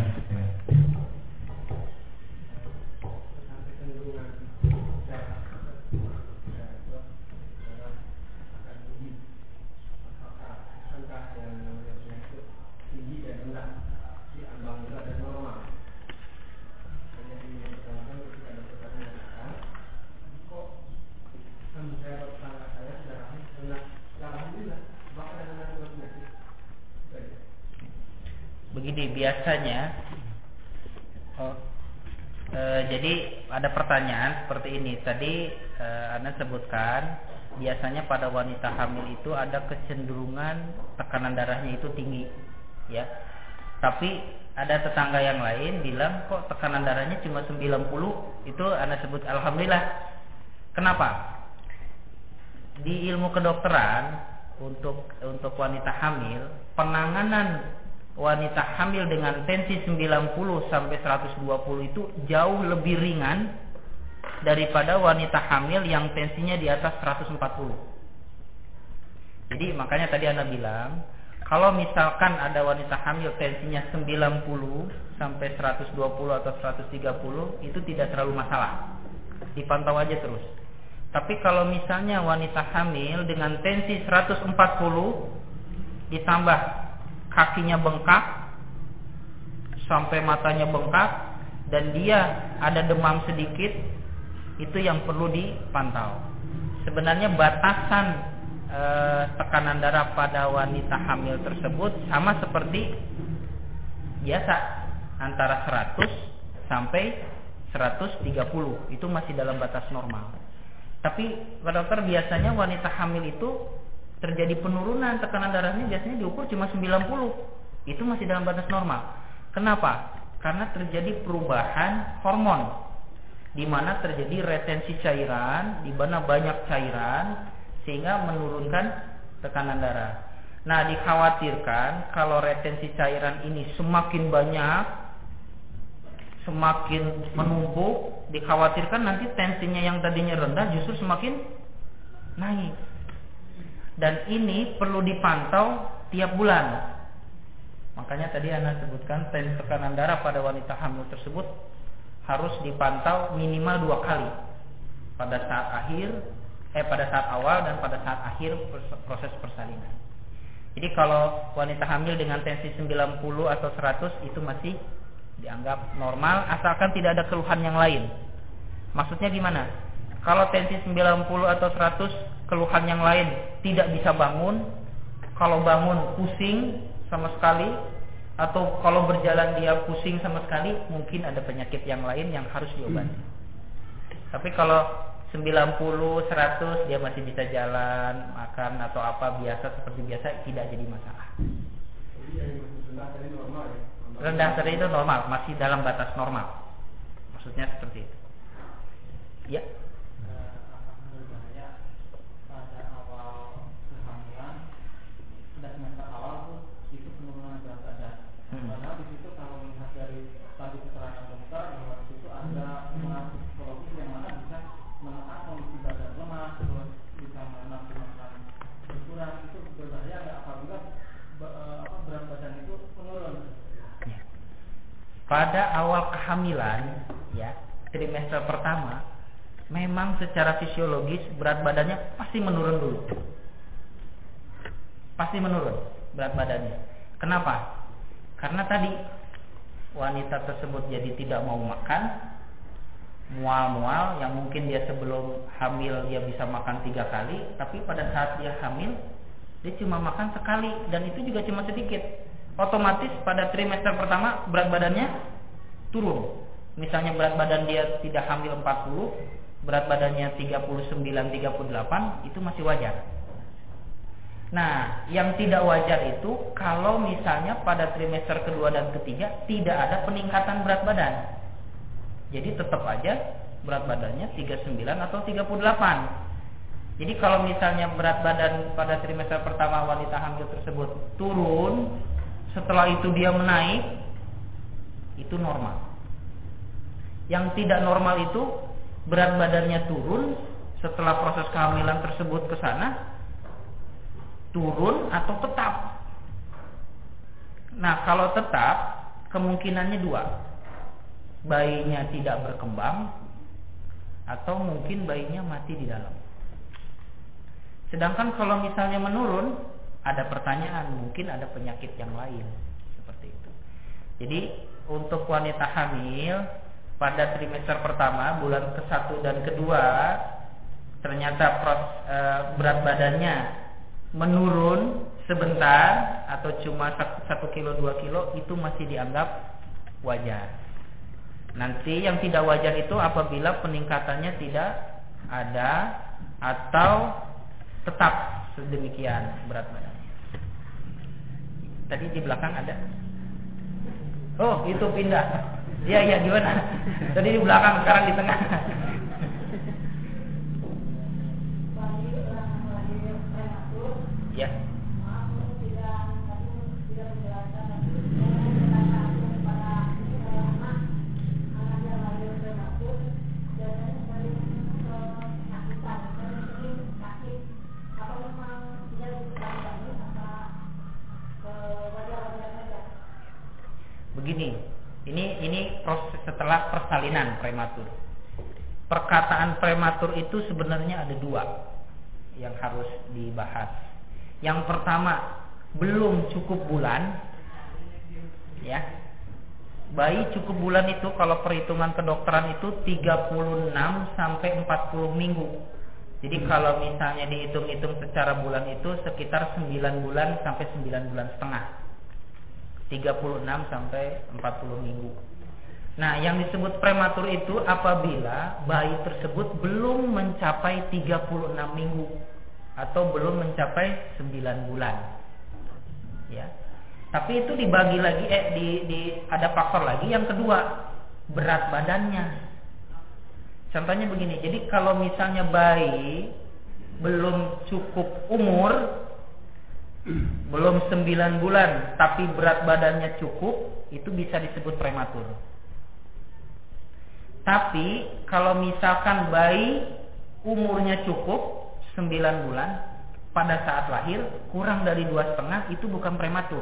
Gini biasanya, oh, e, jadi ada pertanyaan seperti ini. Tadi e, Anda sebutkan biasanya pada wanita hamil itu ada kecenderungan tekanan darahnya itu tinggi, ya. Tapi ada tetangga yang lain bilang kok tekanan darahnya cuma sembilan puluh. Itu Anda sebut alhamdulillah. Kenapa? Di ilmu kedokteran untuk untuk wanita hamil, penanganan wanita hamil dengan tensi sembilan puluh sampai seratus dua puluh itu jauh lebih ringan daripada wanita hamil yang tensinya di atas seratus empat puluh. Jadi makanya tadi Anda bilang, kalau misalkan ada wanita hamil tensinya sembilan puluh sampai seratus dua puluh atau seratus tiga puluh, itu tidak terlalu masalah. Dipantau aja terus. Tapi kalau misalnya wanita hamil dengan tensi seratus empat puluh ditambah kakinya bengkak sampai matanya bengkak dan dia ada demam sedikit, itu yang perlu dipantau. Sebenarnya batasan e, tekanan darah pada wanita hamil tersebut sama seperti biasa, antara seratus sampai seratus tiga puluh, itu masih dalam batas normal. Tapi Pak Dokter, biasanya wanita hamil itu terjadi penurunan tekanan darahnya, biasanya diukur cuma sembilan puluh. Itu masih dalam batas normal. Kenapa? Karena terjadi perubahan hormon, di mana terjadi retensi cairan, di mana banyak cairan sehingga menurunkan tekanan darah. Nah, dikhawatirkan kalau retensi cairan ini semakin banyak, semakin menumpuk, dikhawatirkan nanti tensinya yang tadinya rendah justru semakin naik. Dan ini perlu dipantau tiap bulan. Makanya tadi Anda sebutkan tensi tekanan darah pada wanita hamil tersebut harus dipantau minimal dua kali, pada saat akhir, eh pada saat awal dan pada saat akhir proses persalinan. Jadi kalau wanita hamil dengan tensi sembilan puluh atau seratus itu masih dianggap normal, asalkan tidak ada keluhan yang lain. Maksudnya gimana? Kalau tensi sembilan puluh atau seratus, keluhan yang lain, tidak bisa bangun. Kalau bangun pusing sama sekali, atau kalau berjalan dia pusing sama sekali, mungkin ada penyakit yang lain yang harus diobati. Tapi kalau sembilan puluh, seratus dia masih bisa jalan, makan atau apa biasa seperti biasa, tidak jadi masalah. Rendah tadi itu normal, masih dalam batas normal. Maksudnya seperti itu. Ya. Pada awal kehamilan, ya, trimester pertama, memang secara fisiologis berat badannya pasti menurun dulu. Pasti menurun berat badannya. Kenapa? Karena tadi wanita tersebut jadi tidak mau makan, mual-mual, yang mungkin dia sebelum hamil dia bisa makan tiga kali, tapi pada saat dia hamil dia cuma makan sekali, dan itu juga cuma sedikit. Otomatis pada trimester pertama berat badannya turun. Misalnya berat badan dia tidak hamil empat puluh, berat badannya tiga puluh sembilan, tiga puluh delapan, itu masih wajar. Nah, yang tidak wajar itu kalau misalnya pada trimester kedua dan ketiga tidak ada peningkatan berat badan. Jadi tetap aja berat badannya tiga puluh sembilan atau tiga puluh delapan. Jadi kalau misalnya berat badan pada trimester pertama wanita hamil tersebut turun, setelah itu dia menaik, itu normal. Yang tidak normal itu berat badannya turun setelah proses kehamilan tersebut ke sana, turun atau tetap. Nah, kalau tetap kemungkinannya dua. Bayinya tidak berkembang atau mungkin bayinya mati di dalam. Sedangkan kalau misalnya menurun, ada pertanyaan, mungkin ada penyakit yang lain seperti itu. Jadi untuk wanita hamil pada trimester pertama, bulan ke satu dan kedua, ternyata pros, e, berat badannya menurun sebentar atau cuma satu kilo dua kilo itu masih dianggap wajar. Nanti yang tidak wajar itu apabila peningkatannya tidak ada atau tetap sedemikian berat badannya. Tadi di belakang ada. Oh, itu pindah. Iya, iya, gimana? Tadi di belakang, sekarang di tengah. Ya. Begini, ini ini proses setelah persalinan prematur. Perkataan prematur itu sebenarnya ada dua yang harus dibahas. Yang pertama, belum cukup bulan, ya. Bayi cukup bulan itu kalau perhitungan kedokteran itu tiga puluh enam sampai empat puluh minggu. Jadi kalau misalnya dihitung-hitung secara bulan itu sekitar sembilan bulan sampai sembilan bulan setengah. tiga puluh enam sampai empat puluh minggu. Nah, yang disebut prematur itu apabila bayi tersebut belum mencapai tiga puluh enam minggu atau belum mencapai sembilan bulan. Ya. Tapi itu dibagi lagi eh di, di ada faktor lagi yang kedua, berat badannya. Contohnya begini, jadi kalau misalnya bayi belum cukup umur, belum sembilan bulan tapi berat badannya cukup, itu bisa disebut prematur. Tapi kalau misalkan bayi umurnya cukup sembilan bulan pada saat lahir kurang dari dua setengah, itu bukan prematur.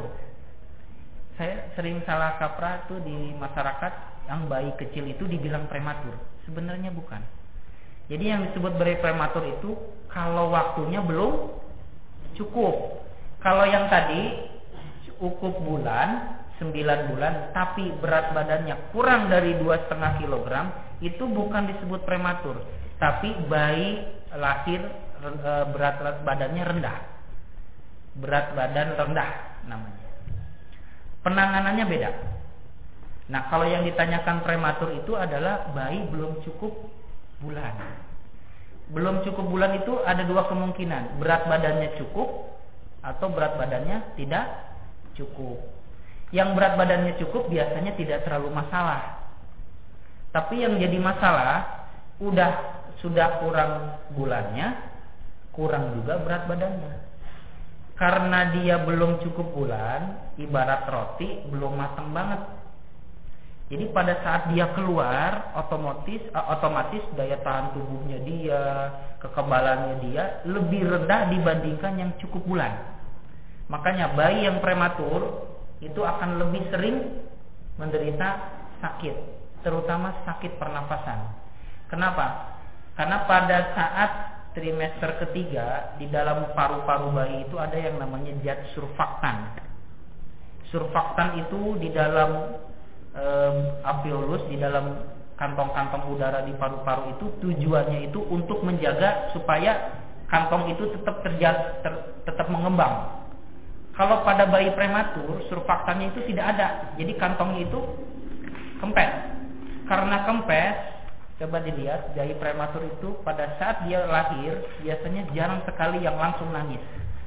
Saya sering salah kaprah tuh di masyarakat, yang bayi kecil itu dibilang prematur. Sebenarnya bukan. Jadi yang disebut bayi prematur itu kalau waktunya belum cukup. Kalau yang tadi cukup bulan, sembilan bulan, tapi berat badannya kurang dari dua setengah kilogram, itu bukan disebut prematur, tapi bayi lahir berat badannya rendah, berat badan rendah namanya. Penanganannya beda. Nah, kalau yang ditanyakan prematur itu adalah bayi belum cukup bulan. Belum cukup bulan itu ada dua kemungkinan, berat badannya cukup atau berat badannya tidak cukup. Yang berat badannya cukup biasanya tidak terlalu masalah. Tapi yang jadi masalah udah sudah kurang bulannya, kurang juga berat badannya. Karena dia belum cukup bulan, ibarat roti belum matang banget. Jadi pada saat dia keluar, otomatis otomatis daya tahan tubuhnya dia, kekebalannya dia lebih rendah dibandingkan yang cukup bulan. Makanya bayi yang prematur itu akan lebih sering menderita sakit, terutama sakit pernapasan. Kenapa? Karena pada saat trimester ketiga di dalam paru-paru bayi itu ada yang namanya zat surfaktan. Surfaktan itu di dalam e, alveolus, di dalam kantong-kantong udara di paru-paru itu tujuannya itu untuk menjaga supaya kantong itu tetap terjaga, ter, tetap mengembang. Kalau pada bayi prematur, surfaktannya itu tidak ada. Jadi kantongnya itu kempes. Karena kempes, coba dilihat, bayi prematur itu pada saat dia lahir biasanya jarang sekali yang langsung nangis.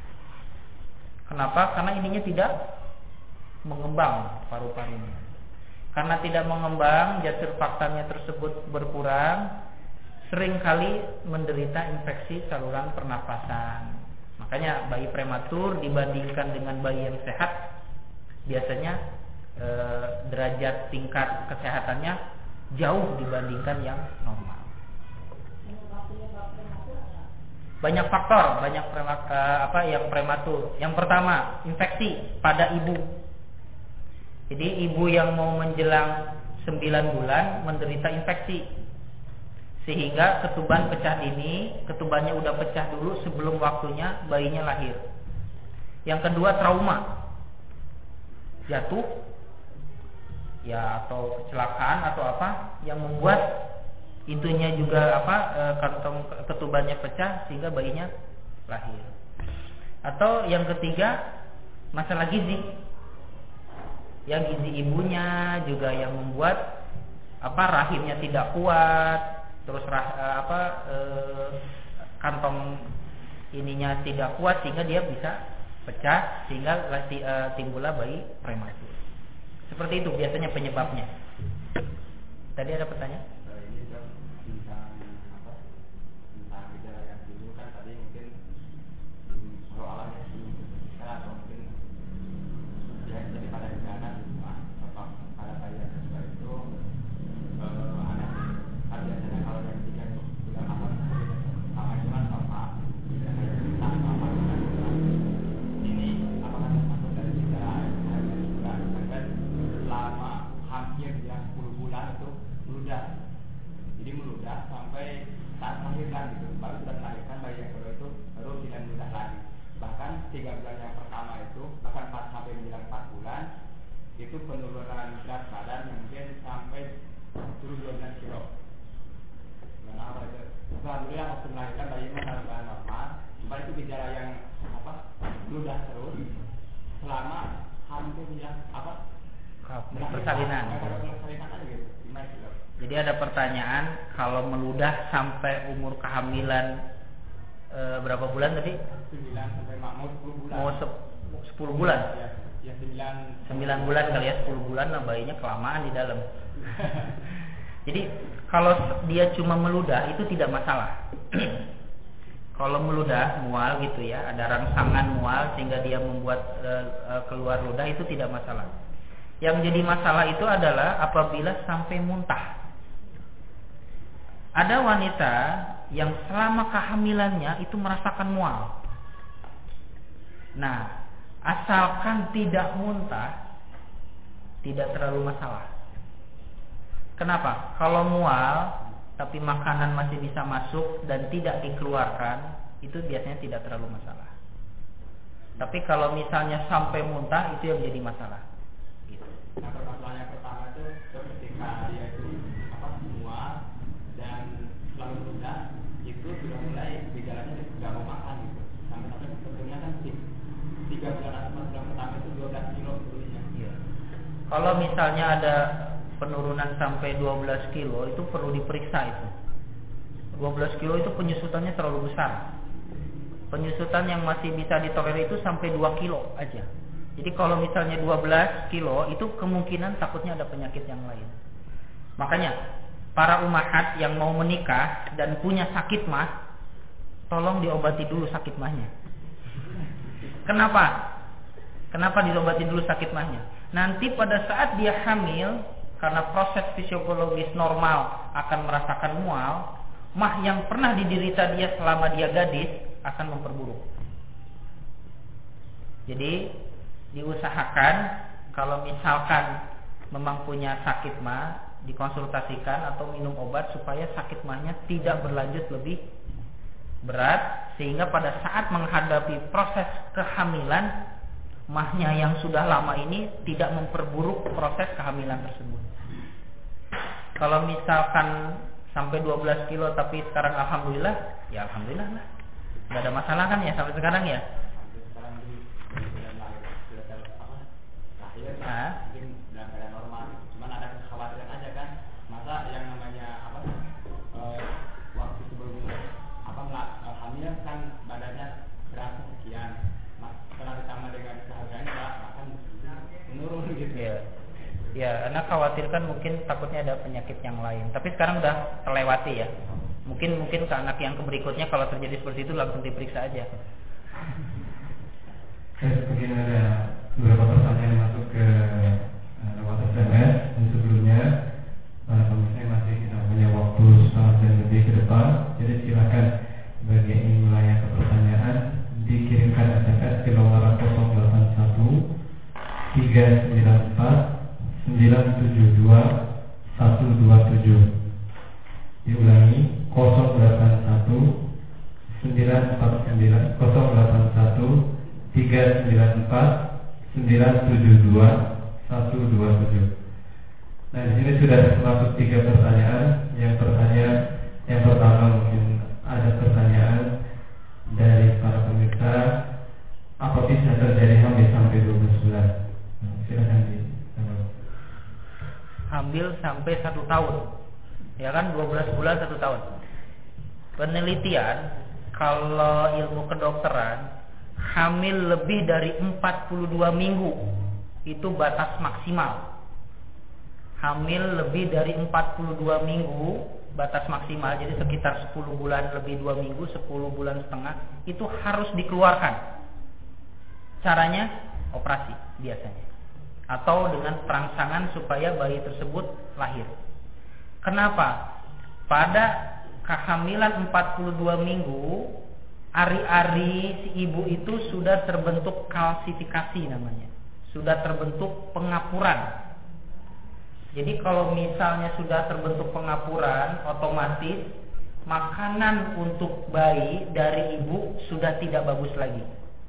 Kenapa? Karena ininya tidak mengembang paru-parunya. Karena tidak mengembang, zat surfaktannya tersebut berkurang, seringkali menderita infeksi saluran pernapasan. Makanya bayi prematur dibandingkan dengan bayi yang sehat, biasanya eh, derajat tingkat kesehatannya jauh dibandingkan yang normal. Banyak faktor, banyak prematur, apa yang prematur. Yang pertama, infeksi pada ibu. Jadi ibu yang mau menjelang sembilan bulan menderita infeksi, sehingga ketuban pecah dini, ketubannya udah pecah dulu sebelum waktunya bayinya lahir. Yang kedua, trauma, jatuh, ya atau kecelakaan atau apa yang membuat itunya juga apa kantong ketubannya pecah sehingga bayinya lahir. Atau yang ketiga masalah gizi. Ya gizi ibunya juga yang membuat apa rahimnya tidak kuat, terus rah, apa eh, kantong ininya tidak kuat sehingga dia bisa pecah sehingga eh, timbullah bayi prematur. Seperti itu biasanya penyebabnya. Tadi ada pertanyaan? Ini kan tentang apa? Tentang gejala yang dulu kan tadi mungkin soalannya belum terpisah atau mungkin ya jadi pada gejala apa pada bayi yang kedua itu ada kan biasanya kalau yang tiga bulan awal sama bulan sama tak sama ini apakah termasuk dari gejala yang bulan kan selama hampir ya sepuluh bulan itu meludah, jadi meludah sampai saat melahirkan gitu, baru sudah melahirkan bayi yang kedua itu baru tidak meludah lagi. Bahkan tiga bulan yang pertama itu bahkan empat sampai menjelang empat bulan itu penurunan berat badan yang mungkin sampai turun dua belas kilo. Kenapa itu? Alhamdulillah waktu melahirkan bayi itu dalam keadaan normal, cuma itu gejala yang apa meludah terus selama hampir menjelang apa persalinan. Jadi ada pertanyaan, kalau meludah sampai umur kehamilan e, berapa bulan tadi? sembilan sampai mau sepuluh bulan. Mau sepuluh bulan. Ya, ya sembilan sembilan bulan kali ya, sepuluh bulan nah bayinya kelamaan di dalam. Jadi kalau dia cuma meludah itu tidak masalah. Kalau meludah mual gitu ya, ada rangsangan mual sehingga dia membuat e, e, keluar ludah itu tidak masalah. Yang jadi masalah itu adalah apabila sampai muntah. Ada wanita yang selama kehamilannya itu merasakan mual. Nah, asalkan tidak muntah, tidak terlalu masalah. Kenapa? Kalau mual, tapi makanan masih bisa masuk dan tidak dikeluarkan, itu biasanya tidak terlalu masalah. Tapi kalau misalnya sampai muntah, itu yang jadi masalah. Nah, permasalahan yang pertama itu ketika dia itu apa mual dan selalu muntah, itu sudah mulai gejalanya tidak mau makan gitu. Sampai-sampai sebetulnya kan tiga bulan atau empat bulan pertama itu dua belas kilo turunnya. Iya. Kalau misalnya ada penurunan sampai dua belas kilo, itu perlu diperiksa itu. dua belas kilo itu penyusutannya terlalu besar. Penyusutan yang masih bisa ditolerir itu sampai dua kilo aja. Jadi kalau misalnya dua belas kilo itu kemungkinan takutnya ada penyakit yang lain. Makanya para ummahat yang mau menikah dan punya sakit mah, tolong diobati dulu sakit mahnya. Kenapa? Kenapa diobati dulu sakit mahnya? Nanti pada saat dia hamil, karena proses fisiologis normal akan merasakan mual, mah yang pernah diderita dia selama dia gadis akan memperburuk. Jadi diusahakan kalau misalkan memang punya sakit mah, dikonsultasikan atau minum obat supaya sakit mahnya tidak berlanjut lebih berat, sehingga pada saat menghadapi proses kehamilan, mahnya yang sudah lama ini tidak memperburuk proses kehamilan tersebut. Kalau misalkan sampai dua belas kilo tapi sekarang alhamdulillah, ya alhamdulillah lah, nggak ada masalah kan ya sampai sekarang ya. Nah, mungkin dalam keadaan normal, cuman ada kekhawatiran aja kan, masa yang namanya apa e, waktu sebelum apa hamil kan badannya berat sekian, mas setelah ditambah dengan kehargaannya bahkan menurun gitu. Ya, ya, karena khawatirkan mungkin takutnya ada penyakit yang lain. Tapi sekarang udah terlewati ya. Mungkin mungkin ke anak yang berikutnya kalau terjadi seperti itu langsung diperiksa aja. Mungkin ada beberapa pertanyaan yang masuk ke lewat S M S. Dan sebelumnya pemirsa masih kita punya waktu setengah jam lebih ke depan. Jadi silakan bagi yang ingin menanyakan pertanyaan dikirimkan S M S ke nomor nol delapan satu tiga sembilan empat sembilan tujuh dua satu dua tujuh. Diulangi nol delapan satu sembilan empat sembilan nol delapan satu tiga sembilan empat sembilan tujuh dua satu dua tujuh. Nah, di sini sudah masuk tiga pertanyaan. Yang pertanyaan yang pertama mungkin ada pertanyaan dari para pemirsa hamil sampai satu tahun, ya kan, dua belas bulan satu tahun. Penelitian kalau ilmu kedokteran, hamil lebih dari empat puluh dua minggu itu batas maksimal. Hamil lebih dari empat puluh dua minggu batas maksimal, jadi sekitar sepuluh bulan lebih dua minggu, sepuluh bulan setengah, itu harus dikeluarkan. Caranya operasi biasanya, atau dengan perangsangan supaya bayi tersebut lahir. Kenapa? Pada kehamilan empat puluh dua minggu, ari-ari si ibu itu sudah terbentuk kalsifikasi namanya, sudah terbentuk pengapuran. Jadi kalau misalnya sudah terbentuk pengapuran, otomatis makanan untuk bayi dari ibu sudah tidak bagus lagi.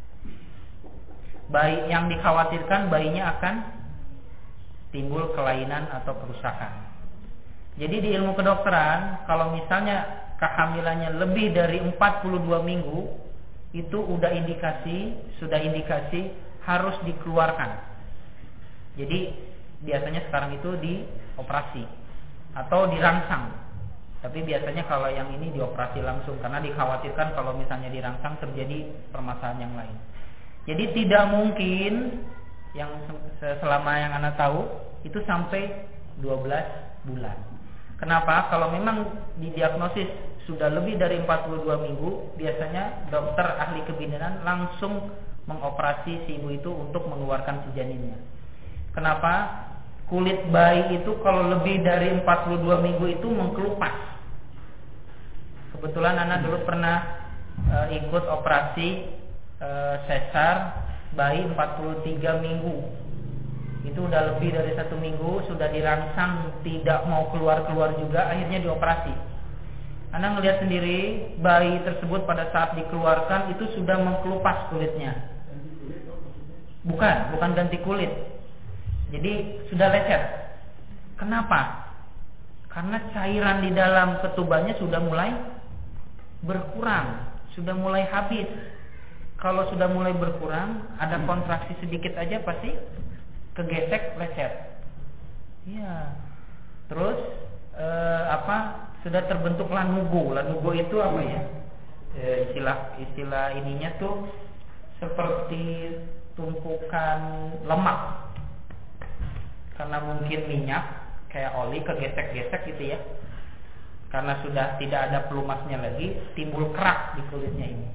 Bayi yang dikhawatirkan bayinya akan timbul kelainan atau kerusakan. Jadi di ilmu kedokteran, kalau misalnya kehamilannya lebih dari empat puluh dua minggu, itu udah indikasi, sudah indikasi harus dikeluarkan. Jadi biasanya sekarang itu dioperasi atau dirangsang. Tapi biasanya kalau yang ini dioperasi langsung, karena dikhawatirkan kalau misalnya dirangsang terjadi permasalahan yang lain. Jadi tidak mungkin yang selama yang Anda tahu itu sampai dua belas bulan. Kenapa? Kalau memang didiagnosis sudah lebih dari empat puluh dua minggu, biasanya dokter ahli kebidanan langsung mengoperasi si ibu itu untuk mengeluarkan si janinnya. Kenapa? Kulit bayi itu kalau lebih dari empat puluh dua minggu itu mengkelupas. Kebetulan Anda dulu pernah e, ikut operasi e, sesar bayi empat puluh tiga minggu. Itu udah lebih dari satu minggu, sudah dirangsang, tidak mau keluar-keluar juga, akhirnya dioperasi. Anda melihat sendiri bayi tersebut pada saat dikeluarkan itu sudah mengkelupas kulitnya. Bukan, bukan ganti kulit. Jadi sudah lecet. Kenapa? Karena cairan di dalam ketubannya sudah mulai berkurang, sudah mulai habis. Kalau sudah mulai berkurang, ada kontraksi sedikit aja pasti kegesek, lecet. Iya. Terus eh, apa? Sudah terbentuk lanugo. Lanugo itu apa ya? E, istilah istilah ininya tuh seperti tumpukan lemak. Karena mungkin minyak kayak oli kegesek-gesek gitu ya. Karena sudah tidak ada pelumasnya lagi, timbul kerak di kulitnya ini.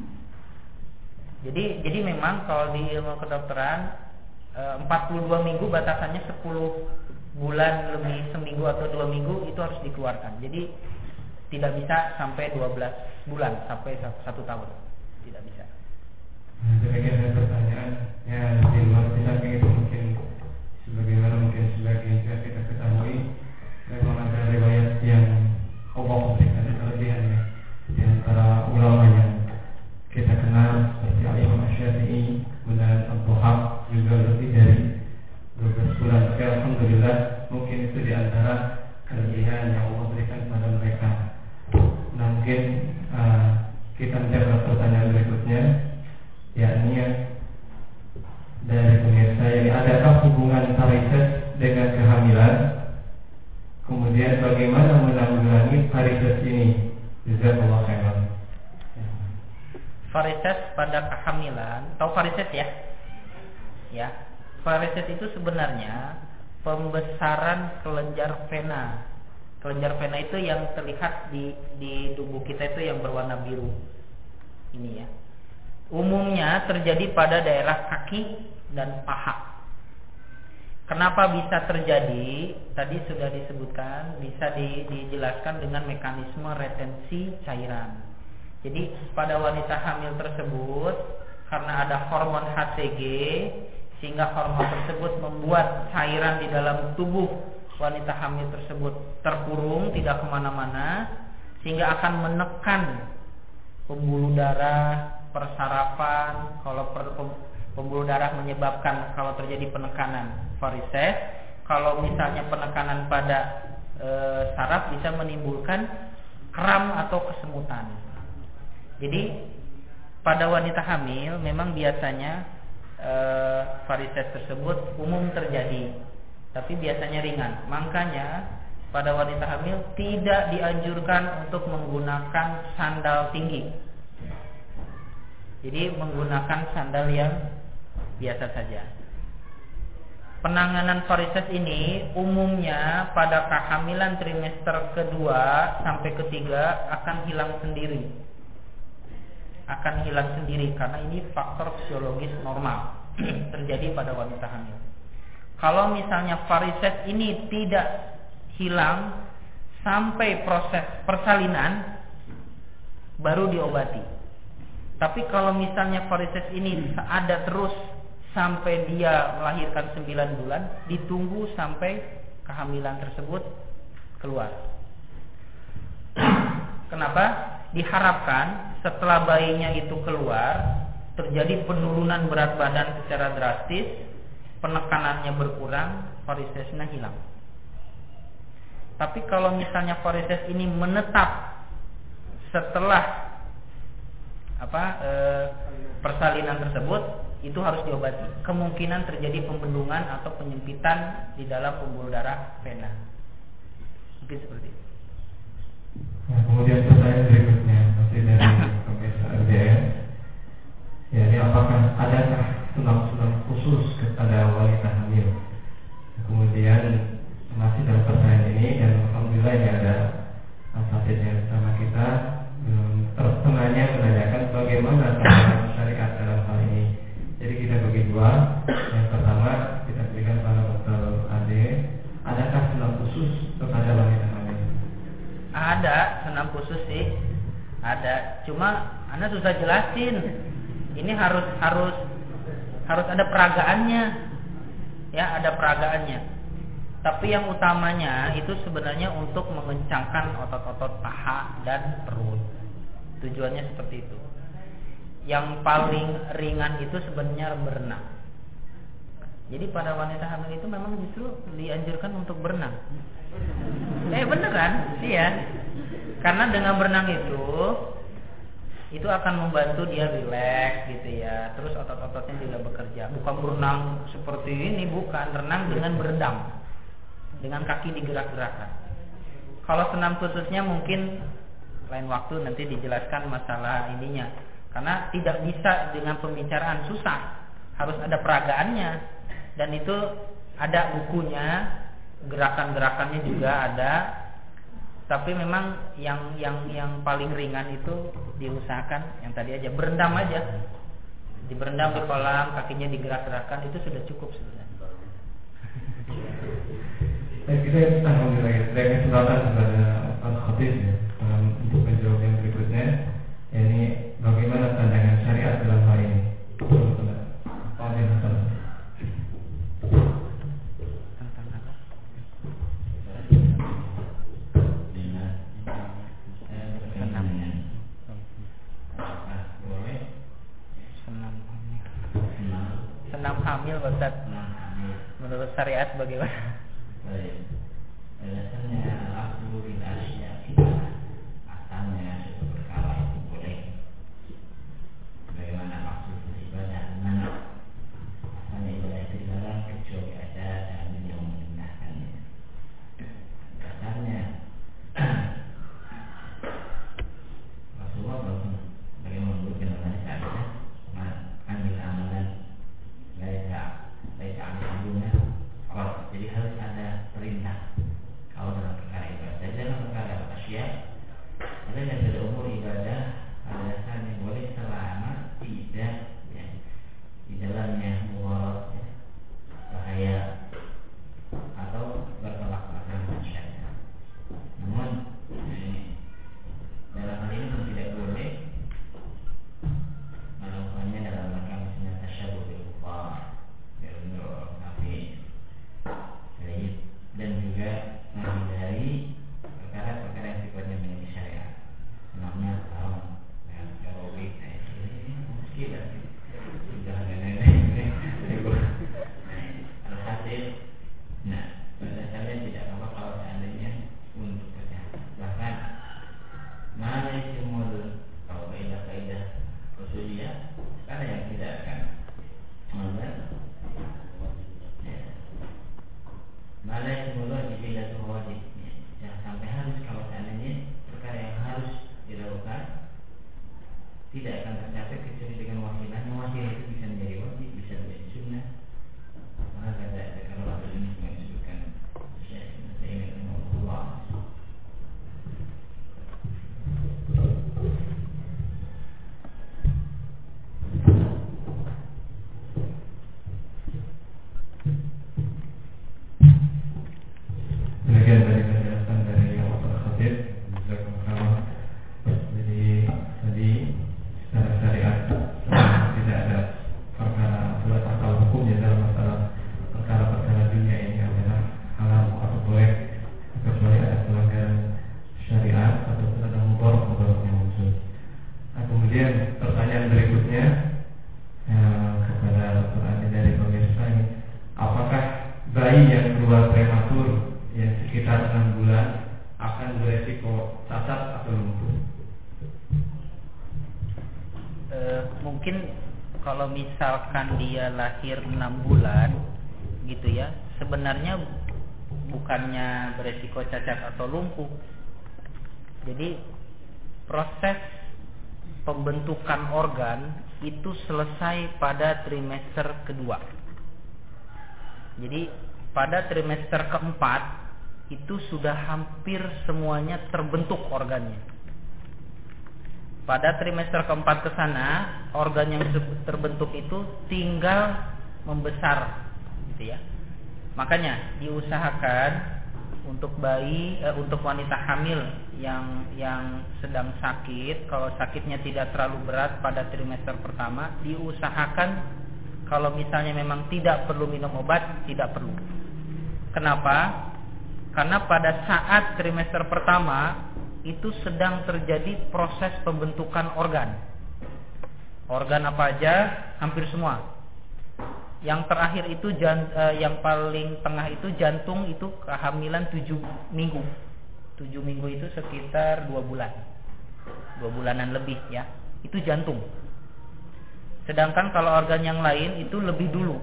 Jadi jadi memang kalau di ilmu kedokteran empat puluh dua minggu batasannya, sepuluh bulan lebih seminggu atau dua minggu itu harus dikeluarkan. Jadi tidak bisa sampai dua belas bulan, sampai satu tahun. Tidak bisa. Nah, demikian ada pertanyaan yang di luar kita itu mungkin sebagaimana mungkin sebagian juga kita ketahui, memang ada riwayat yang Allah memberikan kelebihan ya di antara ulama yang kita kenal seperti Al-Imam Syafi'i, kemudian Al-Buhaq juga lebih dari dua belas bulan. Tapi alhamdulillah mungkin itu di antara kelebihan yang Allah berikan kepada mereka. Nah, mungkin uh, kita menjawab pertanyaan berikutnya, yakni dari pemirsa, yang adakah hubungan varises dengan kehamilan? Kemudian bagaimana menanggulangi varises ini? Jazakallahu khairan. Varises pada kehamilan, tahu varises ya? Ya, varises itu sebenarnya pembesaran kelenjar vena. Kelenjar vena itu yang terlihat di di tubuh kita itu yang berwarna biru. Ini ya. Umumnya terjadi pada daerah kaki dan paha. Kenapa bisa terjadi? Tadi sudah disebutkan, bisa di, dijelaskan dengan mekanisme retensi cairan. Jadi pada wanita hamil tersebut, karena ada hormon H C G, sehingga hormon tersebut membuat cairan di dalam tubuh wanita hamil tersebut terkurung, tidak kemana-mana, sehingga akan menekan pembuluh darah, persarapan. Kalau pembuluh darah menyebabkan kalau terjadi penekanan varises, kalau misalnya penekanan pada e, saraf bisa menimbulkan kram atau kesemutan. Jadi pada wanita hamil memang biasanya e, varises tersebut umum terjadi tapi biasanya ringan. Makanya pada wanita hamil tidak dianjurkan untuk menggunakan sandal tinggi. Jadi menggunakan sandal yang biasa saja. Penanganan varises ini umumnya pada kehamilan trimester kedua sampai ketiga akan hilang sendiri. Akan hilang sendiri karena ini faktor fisiologis normal terjadi pada wanita hamil. Kalau misalnya varises ini tidak hilang sampai proses persalinan, baru diobati. Tapi kalau misalnya varises ini ada terus sampai dia melahirkan sembilan bulan, ditunggu sampai kehamilan tersebut keluar. Kenapa? Diharapkan setelah bayinya itu keluar, terjadi penurunan berat badan secara drastis, penekanannya berkurang, varisesnya hilang. Tapi kalau misalnya varises ini menetap setelah apa e, persalinan tersebut, itu harus diobati. Kemungkinan terjadi pembendungan atau penyempitan di dalam pembuluh darah vena. Mungkin seperti itu. Nah, kemudian pertanyaan berikutnya masih dari Profesor R D M. Ya, ini apakah adakah sunat-sunat khusus kepada wanita hamil? Kemudian masih dalam pertanyaan ini, dan alhamdulillah ini ada asatidz yang bersama kita. Pertanyaannya menanyakan bagaimana pandangan syariat dalam hal ini. Jadi kita bagi dua. Yang pertama kita berikan pada Dokter Ade, adakah senam khusus kepada wanita hamil? Ada senam khusus sih, ada. Cuma Anda susah jelasin. Ini harus harus harus ada peragaannya, ya ada peragaannya. Tapi yang utamanya itu sebenarnya untuk mengencangkan otot-otot paha dan perut. Tujuannya seperti itu. Yang paling ringan itu sebenarnya berenang. Jadi pada wanita hamil itu memang justru dianjurkan untuk berenang. Eh beneran, iya. Karena dengan berenang itu itu akan membantu dia rileks gitu ya. Terus otot-ototnya juga bekerja. Bukan berenang seperti ini, bukan. Renang dengan berendam, dengan kaki digerak-gerakkan. Kalau senam khususnya mungkin lain waktu nanti dijelaskan masalah ininya. Karena tidak bisa dengan pembicaraan, susah. Harus ada peragaannya. Dan itu ada bukunya, gerakan-gerakannya juga ada. Tapi memang yang yang yang paling ringan itu diusahakan yang tadi aja, berendam aja. Diberendam di kolam, kakinya digerak-gerakkan, itu sudah cukup sebenarnya. Saya kira alhamdulillah saya kesempatan kepada Pak Khatib ya, untuk menjawab yang berikutnya, yakni bagaimana pandangan syariat dalam hal ini. Senam hamil, Ustaz. Menurut syariat bagaimana? Baik. Biasanya aku tidak siap kita asalnya suatu perkara itu boleh. Bagaimana maksud beribadah? Mana asalnya ibadah itu dilarang kecuali ada dalil yang membenarkannya. Dasarnya Rasulullah bagaimana menyebutkan dalam hadis amil amalan laisa laisa amilnya. Oh, jadi harus ada perintah. Kalau dalam perkara ibadah, dalam perkara asya, ada yang pada umur ibadah, ada dasarnya boleh selama tidak ya, di dalamnya mudarat ya, bahaya atau bertolak belakang dengan syariat. Namun ini, dalam hal ini pun tidak boleh melakukannya dalam rangka misalnya tasyabuh bil kufar, bil kafir, dan juga menghindari perkara-perkara yang sifatnya menjadi syariat. Senamnya haram dengan aerobik, meski dan sudah nenek-nenek. Alhasil, nah pada dasarnya tidak apa kalau seandainya untuk kesehatan. Bahkan mana semua kalau kaidah-kaidah usuliyah ada yang tidak akan mengenal. kecuali dengan wasilah, wasilah itu bisa menjadi wajib, bisa menjadi sunnah. Maka ada kalau waktu ini cuma disebutkan saya saya ingat Allah. Demikian dari penjelasan dari Bapak Khatib. Jadi tadi secara syariat tidak ada perkara aturan atau hukumnya dalam masalah perkara-perkara dunia ini adalah halal atau boleh, kecuali ada pelanggaran syariat atau ada mubarak atau muncul. Nah, kemudian pertanyaan berikutnya ya, kepada Doktor Adi dari pemirsa ini, apakah bayi yang keluar prematur yang sekitar enam bulan akan beresiko cacat atau lumpuh? E, mungkin kalau misalkan dia lahir enam bulan gitu ya, sebenarnya bukannya beresiko cacat atau lumpuh. Jadi proses pembentukan organ itu selesai pada trimester kedua. Jadi pada trimester keempat itu sudah hampir semuanya terbentuk organnya. Pada trimester keempat ke sana, organ yang terbentuk itu tinggal membesar, gitu ya. Makanya diusahakan untuk bayi, eh, untuk wanita hamil yang yang sedang sakit, kalau sakitnya tidak terlalu berat pada trimester pertama, diusahakan kalau misalnya memang tidak perlu minum obat, tidak perlu. Kenapa? Karena pada saat trimester pertama itu sedang terjadi proses pembentukan organ. Organ apa aja? Hampir semua. Yang terakhir itu jan, eh, yang paling tengah itu jantung, itu kehamilan tujuh minggu. tujuh minggu itu sekitar dua bulan. dua bulanan lebih ya. Itu jantung. Sedangkan kalau organ yang lain itu lebih dulu.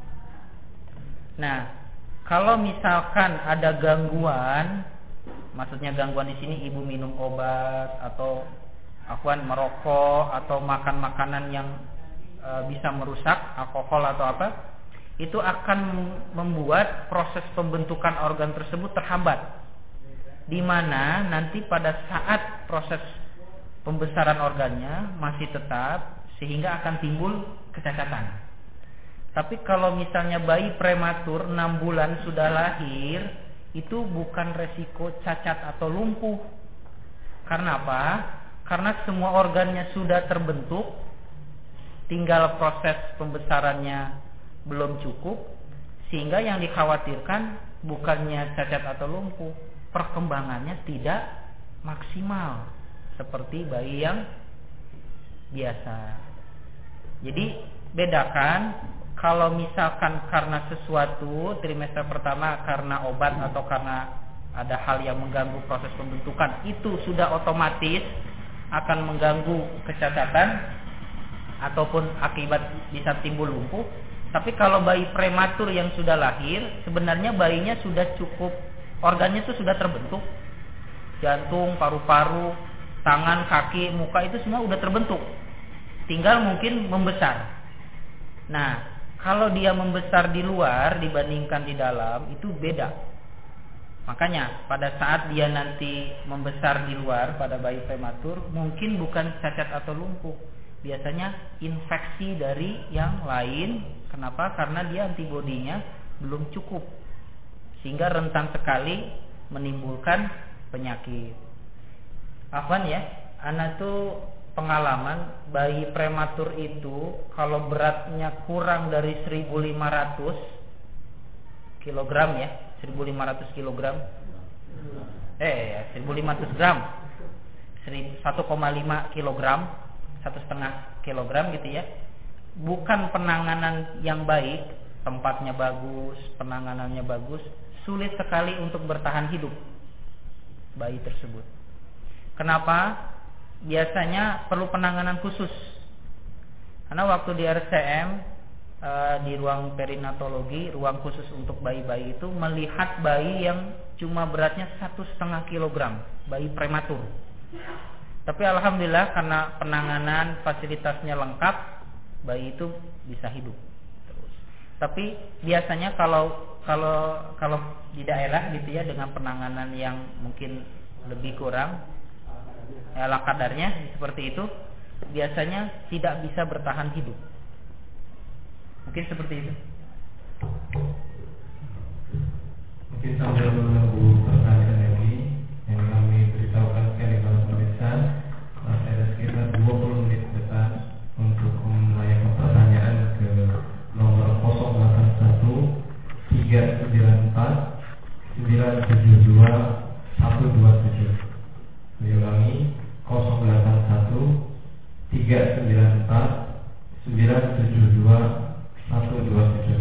Nah, kalau misalkan ada gangguan, maksudnya gangguan di sini ibu minum obat atau afwan merokok atau makan makanan yang e, bisa merusak, alkohol atau apa, itu akan membuat proses pembentukan organ tersebut terhambat. Di mana nanti pada saat proses pembesaran organnya masih tetap, sehingga akan timbul kecacatan. Tapi kalau misalnya bayi prematur enam bulan sudah lahir, itu bukan resiko cacat atau lumpuh. Karena apa? Karena semua organnya sudah terbentuk, tinggal proses pembesarannya belum cukup, sehingga yang dikhawatirkan bukannya cacat atau lumpuh, perkembangannya tidak maksimal seperti bayi yang biasa. Jadi bedakan, kalau misalkan karena sesuatu trimester pertama karena obat atau karena ada hal yang mengganggu proses pembentukan, itu sudah otomatis akan mengganggu kecacatan ataupun akibat bisa timbul lumpuh. Tapi kalau bayi prematur yang sudah lahir, sebenarnya bayinya sudah cukup, organnya itu sudah terbentuk. Jantung, paru-paru, tangan, kaki, muka itu semua sudah terbentuk. Tinggal mungkin membesar. Nah, kalau dia membesar di luar dibandingkan di dalam, itu beda. Makanya pada saat dia nanti membesar di luar pada bayi prematur, mungkin bukan cacat atau lumpuh, biasanya infeksi dari yang lain. Kenapa? Karena dia antibodinya belum cukup, sehingga rentan sekali menimbulkan penyakit. Afwan ya, anak tuh pengalaman bayi prematur itu kalau beratnya kurang dari seribu lima ratus kilogram ya, seribu lima ratus kilogram, eh seribu lima ratus gram, satu koma lima kilogram, satu setengah kilogram gitu ya, bukan penanganan yang baik, tempatnya bagus, penanganannya bagus, sulit sekali untuk bertahan hidup bayi tersebut. Kenapa? Biasanya perlu penanganan khusus. Karena waktu di R C M e, di ruang perinatologi, ruang khusus untuk bayi-bayi itu, melihat bayi yang cuma beratnya satu setengah kilogram, bayi prematur. Tapi alhamdulillah karena penanganan fasilitasnya lengkap, bayi itu bisa hidup terus. Tapi biasanya kalau kalau kalau di daerah gitu ya, dengan penanganan yang mungkin lebih kurang ya, ala kadarnya seperti itu, biasanya tidak bisa bertahan hidup. Mungkin seperti itu. Mungkin sambil menunggu pertanyaan lagi yang kami beritahukan sekali kepada pemirsa, masih ada sekitar dua puluh menit ke depan untuk melayangkan pertanyaan ke nomor nol delapan satu tiga sembilan empat sembilan tujuh dua satu dua tujuh. Diulangi nol delapan satu tiga sembilan empat sembilan tujuh dua satu dua tujuh.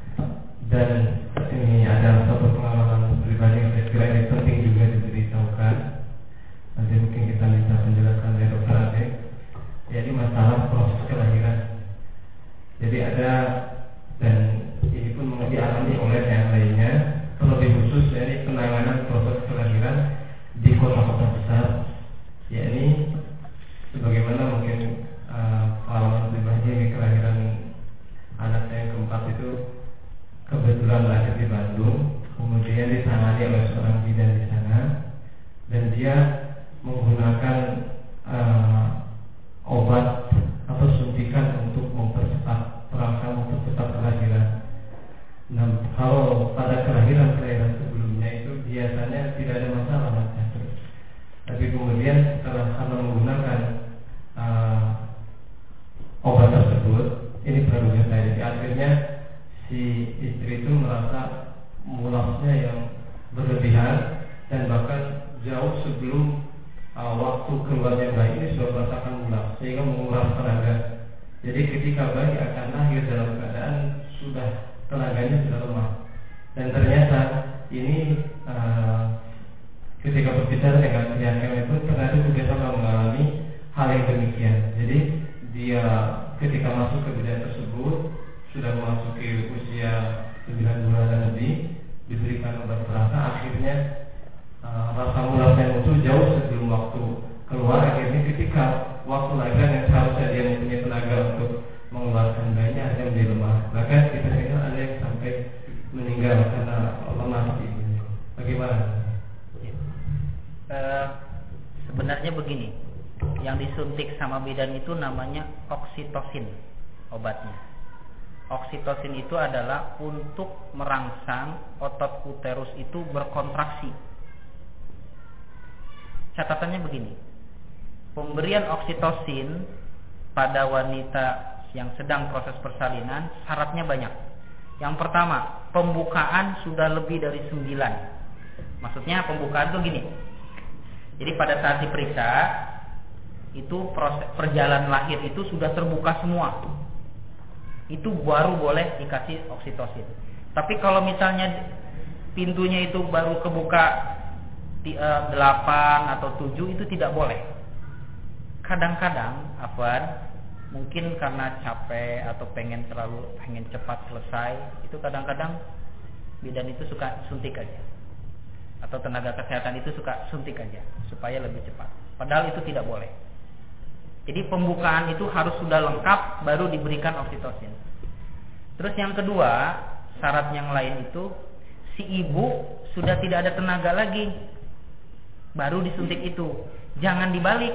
Dan ini ada satu pengalaman pribadi yang saya kira ini penting juga diberitahukan. Nanti mungkin kita bisa menjelaskan dari dokter Ade. Jadi masalah proses kelahiran. Jadi ada, dan ini pun dialami oleh yang lainnya, terlebih khusus dari penanganan proses kelahiran di kota-kota besar. Yakni sebagaimana mungkin uh, pengalaman pribadi kelahiran anak saya yang keempat itu kebetulan lahir di Bandung, kemudian ditangani oleh seorang bidan di sana, dan dia menggunakan uh, obat atau suntikan untuk mempercepat perangsang, mempercepat kelahiran. Nah, kalau pada kelahiran kelahiran sebelumnya itu biasanya tidak ada masalah macam. Tapi kemudian setelah karena menggunakan uh, obat tersebut, ini produknya saya, jadi akhirnya si istri itu merasa mulasnya yang berlebihan, dan bahkan jauh sebelum uh, waktu keluarnya bayi ini sudah merasakan mulas, sehingga menguras tenaga. Jadi ketika bayi akan lahir dalam keadaan sudah tenaganya sudah lemah, dan ternyata ini uh, ketika berbicara dengan pihak yang itu ternyata juga sama mengalami hal yang demikian. Jadi dia ketika masuk ke bidan tersebut sudah memasuki usia sembilan bulan dan lebih, diberikan obat perasa, akhirnya uh, rasa mulasnya muncul jauh sebelum waktu keluar. Akhirnya ketika waktu lahiran yang seharusnya dia mempunyai tenaga untuk mengeluarkan bayinya, ada menjadi lemah. Bahkan kita dengar ada yang sampai meninggal karena lemah ibunya. Bagaimana? Ya. Uh, sebenarnya begini, yang disuntik sama bidan itu namanya oksitosin obatnya. Oksitosin itu adalah untuk merangsang otot uterus itu berkontraksi. Catatannya begini, pemberian oksitosin pada wanita yang sedang proses persalinan syaratnya banyak. Yang pertama, pembukaan sudah lebih dari sembilan. Maksudnya pembukaan itu gini, jadi pada saat diperiksa itu proses perjalanan lahir itu sudah terbuka semua, itu baru boleh dikasih oksitosin. Tapi kalau misalnya pintunya itu baru kebuka delapan atau tujuh, itu tidak boleh. Kadang-kadang Afwan, mungkin karena capek atau pengen terlalu pengen cepat selesai, itu kadang-kadang bidan itu suka suntik aja, atau tenaga kesehatan itu suka suntik aja supaya lebih cepat. Padahal itu tidak boleh. Jadi pembukaan itu harus sudah lengkap baru diberikan oksitosin. Terus yang kedua, syarat yang lain itu si ibu sudah tidak ada tenaga lagi, baru disuntik itu. Jangan dibalik.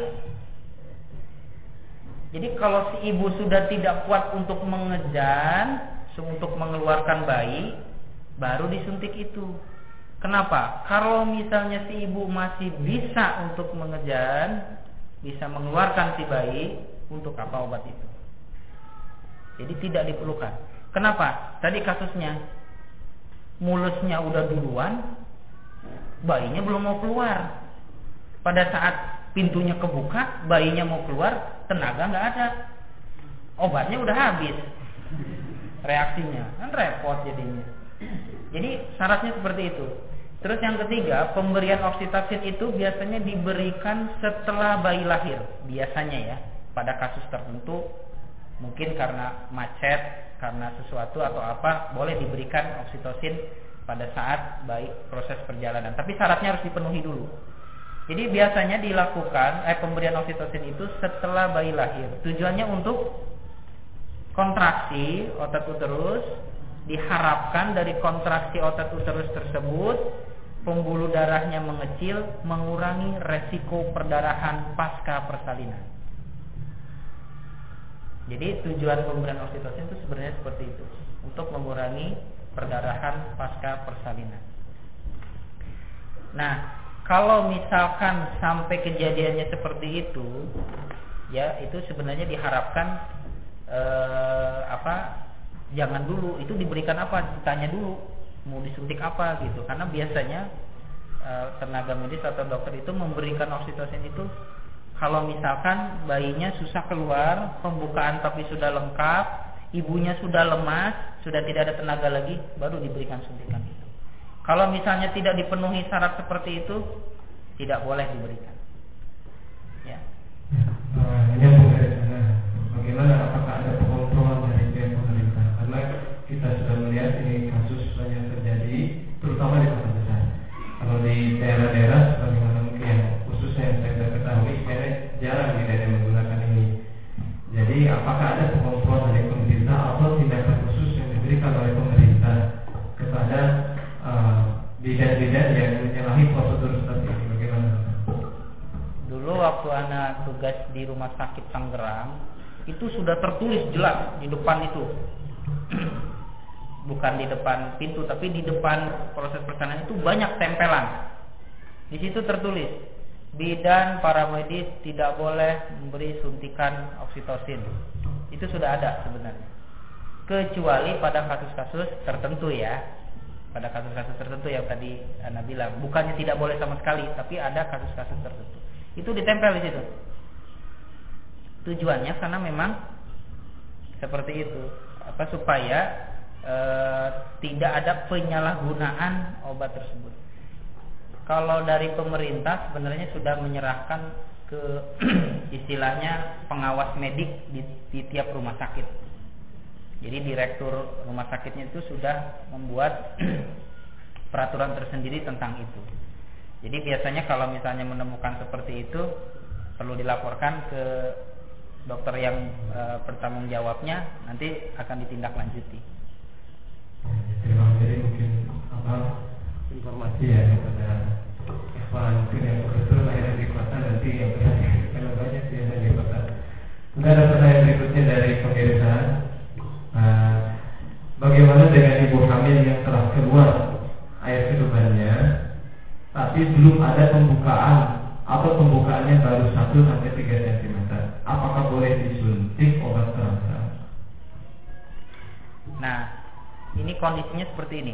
Jadi kalau si ibu sudah tidak kuat untuk mengejan, untuk mengeluarkan bayi, baru disuntik itu. Kenapa? Kalau misalnya si ibu masih bisa untuk mengejan, bisa mengeluarkan si bayi, untuk apa obat itu? Jadi tidak diperlukan. Kenapa? Tadi kasusnya mulusnya udah duluan, bayinya belum mau keluar. Pada saat pintunya kebuka, bayinya mau keluar, tenaga nggak ada, obatnya udah habis, reaksinya kan repot jadinya. Jadi syaratnya seperti itu. Terus yang ketiga, pemberian oksitosin itu biasanya diberikan setelah bayi lahir. Biasanya ya, pada kasus tertentu, mungkin karena macet, karena sesuatu atau apa, boleh diberikan oksitosin pada saat bayi proses perjalanan. Tapi syaratnya harus dipenuhi dulu. Jadi biasanya dilakukan eh, pemberian oksitosin itu setelah bayi lahir. Tujuannya untuk kontraksi otot uterus. Diharapkan dari kontraksi otot uterus tersebut pembuluh darahnya mengecil, mengurangi resiko perdarahan pasca persalinan. Jadi tujuan pemberian oksitosin itu sebenarnya seperti itu, untuk mengurangi perdarahan pasca persalinan. Nah, kalau misalkan sampai kejadiannya seperti itu, ya itu sebenarnya diharapkan eh, apa? Jangan dulu, itu diberikan apa? Ditanya dulu mau disuntik apa gitu. Karena biasanya eh, tenaga medis atau dokter itu memberikan oksitosin itu kalau misalkan bayinya susah keluar, pembukaan tapi sudah lengkap, ibunya sudah lemas, sudah tidak ada tenaga lagi, baru diberikan suntikan itu. Kalau misalnya tidak dipenuhi syarat seperti itu, tidak boleh diberikan. Ya. Nah, ini yang nah, bagaimana apakah ada pengontrolan dari pihak pemerintah? Karena kita sudah melihat ini kasus banyak terjadi, terutama di kota besar. Kalau di daerah-daerah, bagaimana mungkin yang khususnya yang saya sudah ketahui, saya jarang di daerah menggunakan ini. Jadi apakah ada pengontrolan dari pemerintah atau tindakan khusus yang diberikan oleh pemerintah kepada bidan-bidan yang menyalahi prosedur seperti ini? Bagaimana? Dulu waktu anak tugas di rumah sakit Tangerang, itu sudah tertulis jelas di depan itu. Bukan di depan pintu, tapi di depan proses persalinan itu banyak tempelan. Di situ tertulis, bidan para medis tidak boleh memberi suntikan oksitosin. Itu sudah ada sebenarnya. Kecuali pada kasus-kasus tertentu ya. Pada kasus-kasus tertentu yang tadi Anda bilang, bukannya tidak boleh sama sekali, tapi ada kasus-kasus tertentu. Itu ditempel di situ. Tujuannya karena memang seperti itu, apa supaya e, tidak ada penyalahgunaan obat tersebut. Kalau dari pemerintah sebenarnya sudah menyerahkan ke istilahnya pengawas medik di, di tiap rumah sakit. Jadi direktur rumah sakitnya itu sudah membuat peraturan tersendiri tentang itu. Jadi biasanya kalau misalnya menemukan seperti itu, perlu dilaporkan ke dokter yang e, bertanggung jawabnya, nanti akan ditindaklanjuti. Terima kasih, mungkin apa informasi ya kepada ikhwan mungkin yang betul lahir di kota, nanti yang berada kalau banyak sih yang di kota. Kemudian ada pertanyaan berikutnya dari pemirsa. Nah, bagaimana dengan ibu hamil yang telah keluar air ketubannya, tapi belum ada pembukaan atau pembukaannya baru satu sampai tiga sentimeter? Apakah boleh disuntik obat terangsang? Nah, ini kondisinya seperti ini.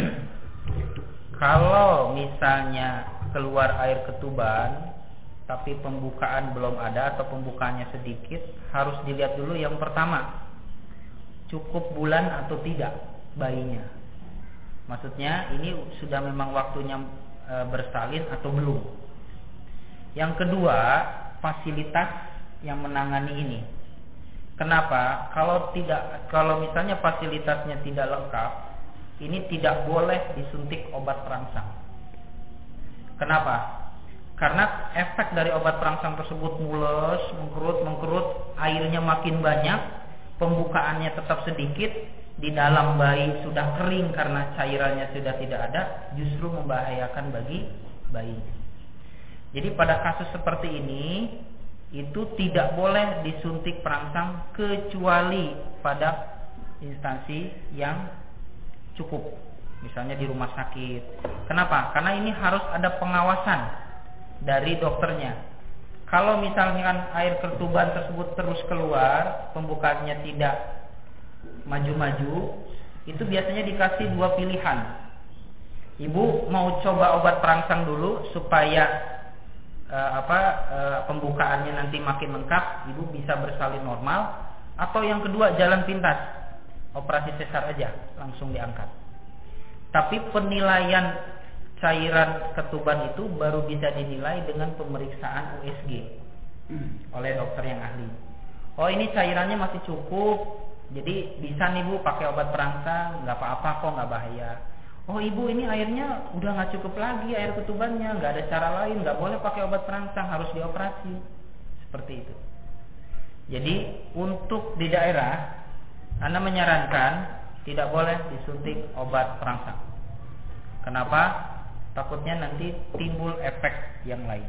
Kalau misalnya keluar air ketuban tapi pembukaan belum ada atau pembukaannya sedikit, harus dilihat dulu yang pertama, cukup bulan atau tidak bayinya. Maksudnya ini sudah memang waktunya e, bersalin atau belum. Yang kedua, fasilitas yang menangani ini. Kenapa? Kalau tidak, kalau misalnya fasilitasnya tidak lengkap, ini tidak boleh disuntik obat perangsang. Kenapa? Karena efek dari obat perangsang tersebut mules, mengkerut, mengkerut, airnya makin banyak, pembukaannya tetap sedikit, di dalam bayi sudah kering karena cairannya sudah tidak ada, justru membahayakan bagi bayi. Jadi pada kasus seperti ini, itu tidak boleh disuntik perangsang kecuali pada instansi yang cukup, misalnya di rumah sakit. Kenapa? Karena ini harus ada pengawasan dari dokternya. Kalau misalnya air ketuban tersebut terus keluar, pembukaannya tidak maju-maju, itu biasanya dikasih dua pilihan. Ibu mau coba obat perangsang dulu supaya uh, apa uh, pembukaannya nanti makin lengkap, ibu bisa bersalin normal, atau yang kedua jalan pintas, operasi sesar aja langsung diangkat. Tapi penilaian cairan ketuban itu baru bisa dinilai dengan pemeriksaan U S G oleh dokter yang ahli. Oh, ini cairannya masih cukup, jadi bisa nih Bu pakai obat perangsang, nggak apa-apa kok, nggak bahaya. oh ibu ini airnya udah nggak cukup lagi air ketubannya, nggak ada cara lain, nggak boleh pakai obat perangsang, harus dioperasi. Seperti itu. Jadi untuk di daerah, Anda menyarankan tidak boleh disuntik obat perangsang. Kenapa? Takutnya nanti timbul efek yang lain.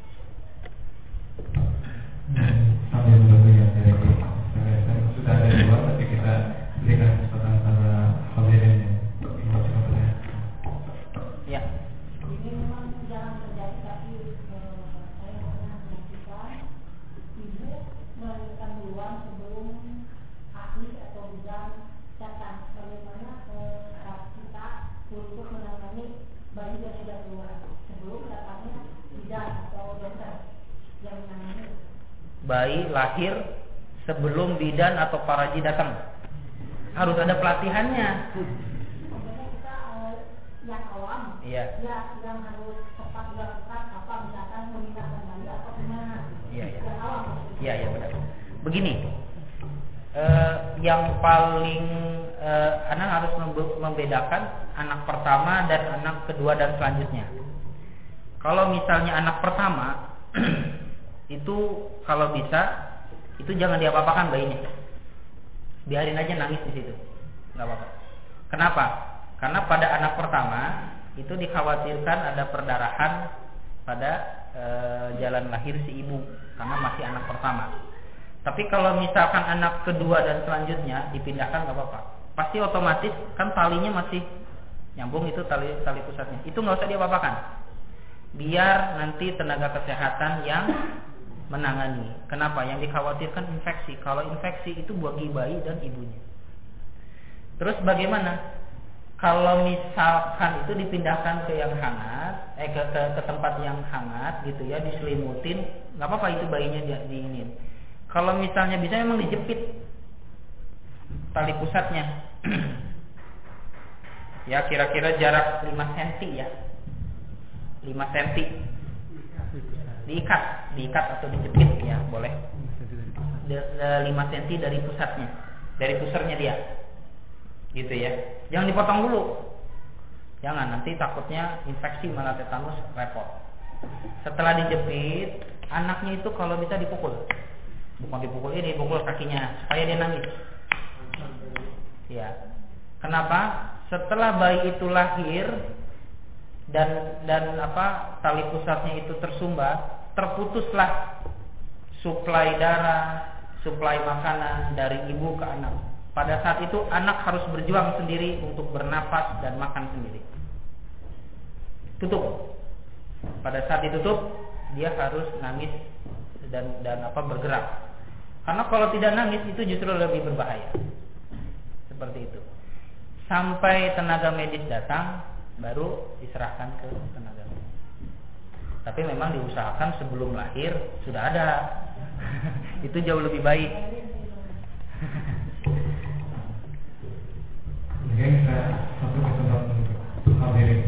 Sambil menunggu yang dari sudah ada dua, tapi kita berikan kesempatan pada hadirin yang ya. Ini memang jangan terjadi, tapi saya pernah menyaksikan ibu melahirkan duluan sebelum ahli atau bidan datang. Bagaimana kita untuk menangani bayi yang sudah keluar sebelum datangnya bidan atau dokter yang menangani. Bayi lahir sebelum bidan atau paraji datang, harus ada pelatihannya. Sebenarnya kita uh, yang awam, Iya. ya yang harus tepat dilakukan apa, misalkan memindahkan bayi atau gimana. Iya, iya. Yang awam. Iya, iya benar. Begini, eh, yang paling eh, anak harus membedakan anak pertama dan anak kedua dan selanjutnya. Kalau misalnya anak pertama itu kalau bisa itu jangan diapa-apakan bayinya, biarin aja nangis di situ, nggak apa-apa. Kenapa? Karena pada anak pertama itu dikhawatirkan ada perdarahan pada e, jalan lahir si ibu karena masih anak pertama. Tapi kalau misalkan anak kedua dan selanjutnya dipindahkan nggak apa-apa, pasti otomatis kan talinya masih nyambung, itu tali tali pusatnya, itu nggak usah diapa-apakan. Biar nanti tenaga kesehatan yang menangani. Kenapa? Yang dikhawatirkan infeksi. Kalau infeksi itu bagi bayi dan ibunya. Terus bagaimana? Kalau misalkan itu dipindahkan ke yang hangat, eh ke, ke, ke tempat yang hangat gitu ya, diselimutin, nggak apa-apa itu bayinya di, diinin. Kalau misalnya bisa memang dijepit tali pusatnya, ya kira-kira jarak lima sentimeter ya, lima sentimeter. Diikat, diikat atau dijepit ya boleh. lima sentimeter dari pusatnya, dari pusarnya dia, gitu ya. Jangan dipotong dulu, jangan, nanti takutnya infeksi malah tetanus, repot. Setelah dijepit, anaknya itu kalau bisa dipukul, bukan dipukul ini, dipukul kakinya supaya dia nangis. Ya, kenapa? Setelah bayi itu lahir dan dan apa tali pusatnya itu tersumbat, terputuslah suplai darah, suplai makanan dari ibu ke anak. Pada saat itu anak harus berjuang sendiri untuk bernapas dan makan sendiri. Tutup. Pada saat ditutup, dia harus nangis dan dan apa bergerak. Karena kalau tidak nangis itu justru lebih berbahaya. Seperti itu. Sampai tenaga medis datang, baru diserahkan ke tenaga medis. Tapi memang diusahakan sebelum lahir sudah ada. Itu jauh lebih baik. Oke, kita satu kesempatan untuk hadirin.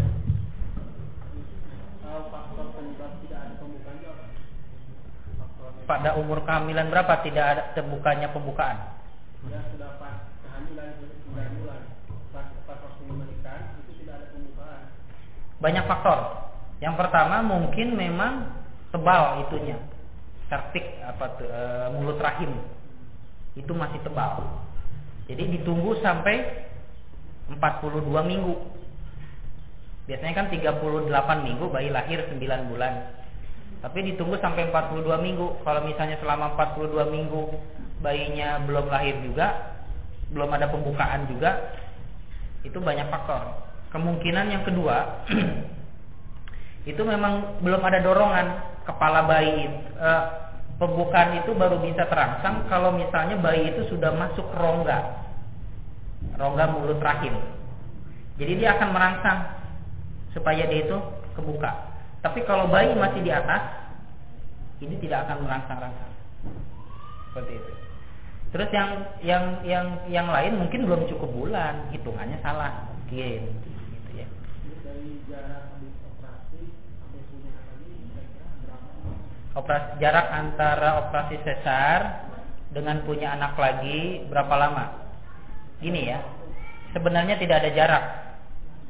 Faktor penyebab tidak ada pembukaan itu apa? Pada umur kehamilan berapa tidak ada terbukanya pembukaan? Ya sudah pas kehamilan sembilan bulan, pas pas waktu melahirkan itu tidak ada pembukaan. Banyak faktor. Yang pertama mungkin memang tebal itunya, sertik apa tuh, e, mulut rahim itu masih tebal. Jadi ditunggu sampai empat puluh dua minggu. Biasanya kan tiga puluh delapan minggu bayi lahir sembilan bulan. Tapi ditunggu sampai empat puluh dua minggu. Kalau misalnya selama empat puluh dua minggu bayinya belum lahir juga, belum ada pembukaan juga, itu banyak faktor. Kemungkinan yang kedua itu memang belum ada dorongan kepala bayi. E, pembukaan itu baru bisa terangsang kalau misalnya bayi itu sudah masuk rongga rongga mulut rahim. Jadi dia akan merangsang supaya dia itu kebuka. Tapi kalau bayi masih di atas, ini tidak akan merangsang-rangsang. Seperti itu. Terus yang yang yang yang lain mungkin belum cukup bulan, hitungannya salah mungkin, gitu ya. Dari jarak habis operasi sampai punya lagi kira-kira berapa? Operasi, jarak antara operasi sesar dengan punya anak lagi berapa lama? Gini ya, sebenarnya tidak ada jarak.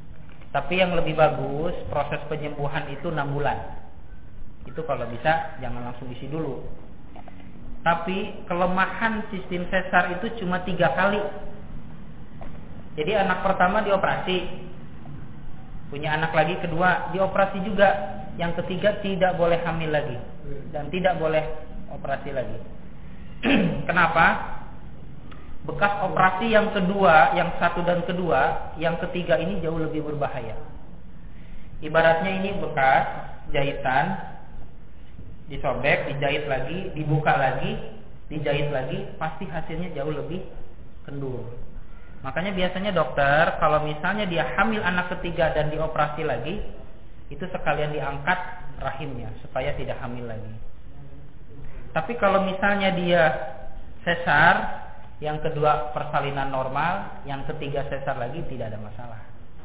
Tapi yang lebih bagus proses penyembuhan itu enam bulan. Itu kalau bisa jangan langsung isi dulu. Tapi kelemahan sistem sesar itu cuma tiga kali. Jadi anak pertama dioperasi, punya anak lagi kedua dioperasi juga, yang ketiga tidak boleh hamil lagi dan tidak boleh operasi lagi. Kenapa? Bekas operasi yang kedua, yang satu dan kedua, yang ketiga ini jauh lebih berbahaya. Ibaratnya ini bekas jahitan, disobek, dijahit lagi, dibuka lagi, dijahit lagi, pasti hasilnya jauh lebih kendul. Makanya biasanya dokter kalau misalnya dia hamil anak ketiga dan dioperasi lagi, itu sekalian diangkat rahimnya supaya tidak hamil lagi. Tapi kalau misalnya dia sesar, yang kedua persalinan normal, yang ketiga sesar lagi, tidak ada masalah.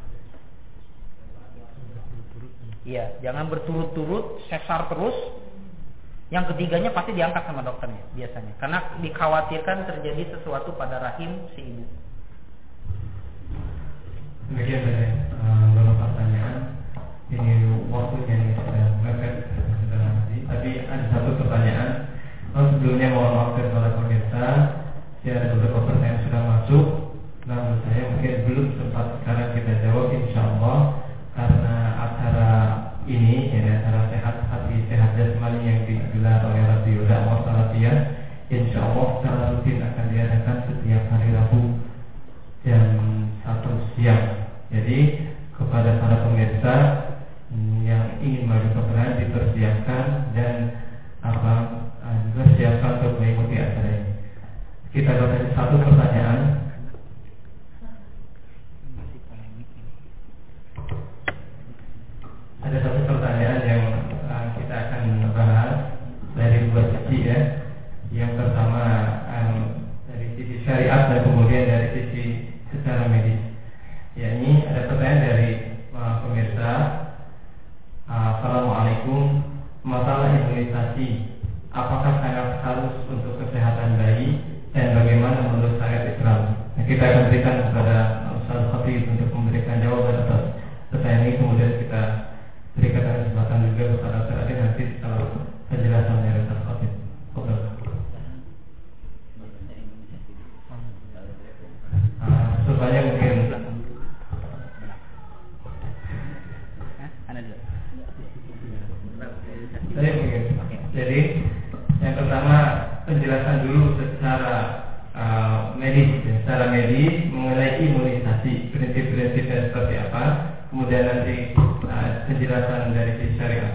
Iya, jangan berturut-turut sesar terus. Yang ketiganya pasti diangkat sama dokternya biasanya, karena dikhawatirkan terjadi sesuatu pada rahim si ibu. Demikian ada uh, beberapa pertanyaan. Ini waktunya ini sudah mepet, sudah nanti. Tapi ada satu pertanyaan. Oh, sebelumnya mohon maaf kepada pemirsa. Ya, ada beberapa pertanyaan sudah masuk. Namun saya mungkin belum sempat sekarang kita jawab, insya Allah, karena acara ini, ya, acara sehat hati, sehat jasmani yang digelar oleh Radio Dakwah Salafiyah, insya Allah secara rutin akan diadakan setiap hari Rabu jam satu siang. Jadi kepada para pemirsa yang ingin maju ke peran dipersiapkan dan apa dipersiapkan untuk mengikuti acara ini. Kita dapat satu pertanyaan. Ada satu pertanyaan yang uh, kita akan bahas dari dua sisi, ya. Yang pertama um, dari sisi syariat dan kemudian dari sisi secara medis. Ya, ini ada pertanyaan dari uh, pemirsa. uh, Assalamualaikum. Masalah imunisasi, apakah sangat harus untuk kesehatan bayi? Dan bagaimana menurut syariat Islam? Nah, kita akan berikan kepada Ustaz Khatib untuk memberikan jawaban atas pertanyaan ini. Kemudian kita berikan kesempatan juga kepada Ustaz Khatib nanti kalau penjelasan dari Ustaz Khatib. Supaya mungkin saya mungkin. Jadi yang pertama penjelasan dulu secara uh, medis, secara medis mengenai imunisasi, prinsip-prinsipnya seperti apa, kemudian nanti uh, penjelasan dari sisi syariat.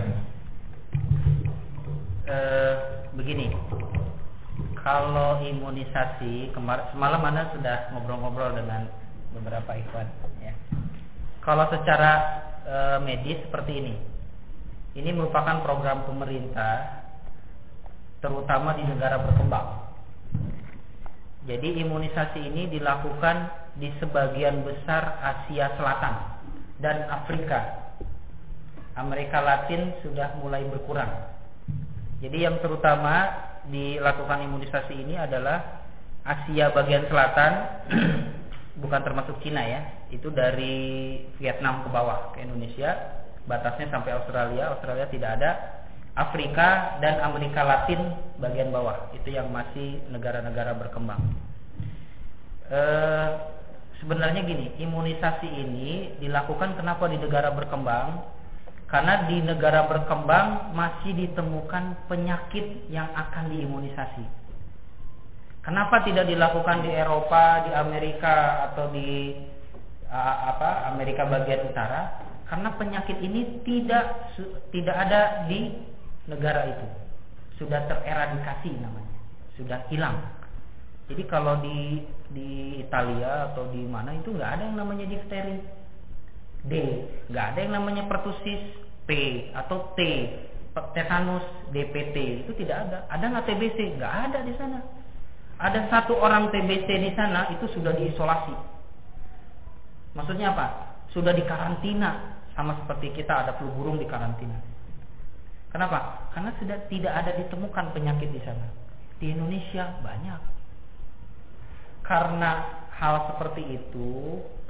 Uh, begini, kalau imunisasi kemarin semalam Anda sudah ngobrol-ngobrol dengan beberapa ikhwan, ya. Kalau secara uh, medis seperti ini, ini merupakan program pemerintah, terutama di negara berkembang. Jadi imunisasi ini dilakukan di sebagian besar Asia Selatan dan Afrika. Amerika Latin sudah mulai berkurang. Jadi yang terutama dilakukan imunisasi ini adalah Asia bagian selatan, bukan termasuk Cina, ya. Itu dari Vietnam ke bawah ke Indonesia, batasnya sampai Australia. Australia tidak ada. Afrika dan Amerika Latin bagian bawah, itu yang masih negara-negara berkembang. E, sebenarnya gini, imunisasi ini dilakukan kenapa di negara berkembang? Karena di negara berkembang masih ditemukan penyakit yang akan diimunisasi. Kenapa tidak dilakukan di Eropa, di Amerika atau di uh, apa Amerika bagian utara? Karena penyakit ini tidak tidak ada di negara itu, sudah tereradikasi namanya, sudah hilang. Jadi kalau di di Italia atau di mana itu nggak ada yang namanya difteri, D, nggak ada yang namanya pertusis, P atau T, tetanus, D P T, itu tidak ada. Ada nggak T B C? Nggak ada di sana. Ada satu orang T B C di sana itu sudah diisolasi. Maksudnya apa? Sudah dikarantina, sama seperti kita ada flu burung di karantina. Kenapa? Karena sudah tidak ada ditemukan penyakit di sana. Di Indonesia banyak. Karena hal seperti itu,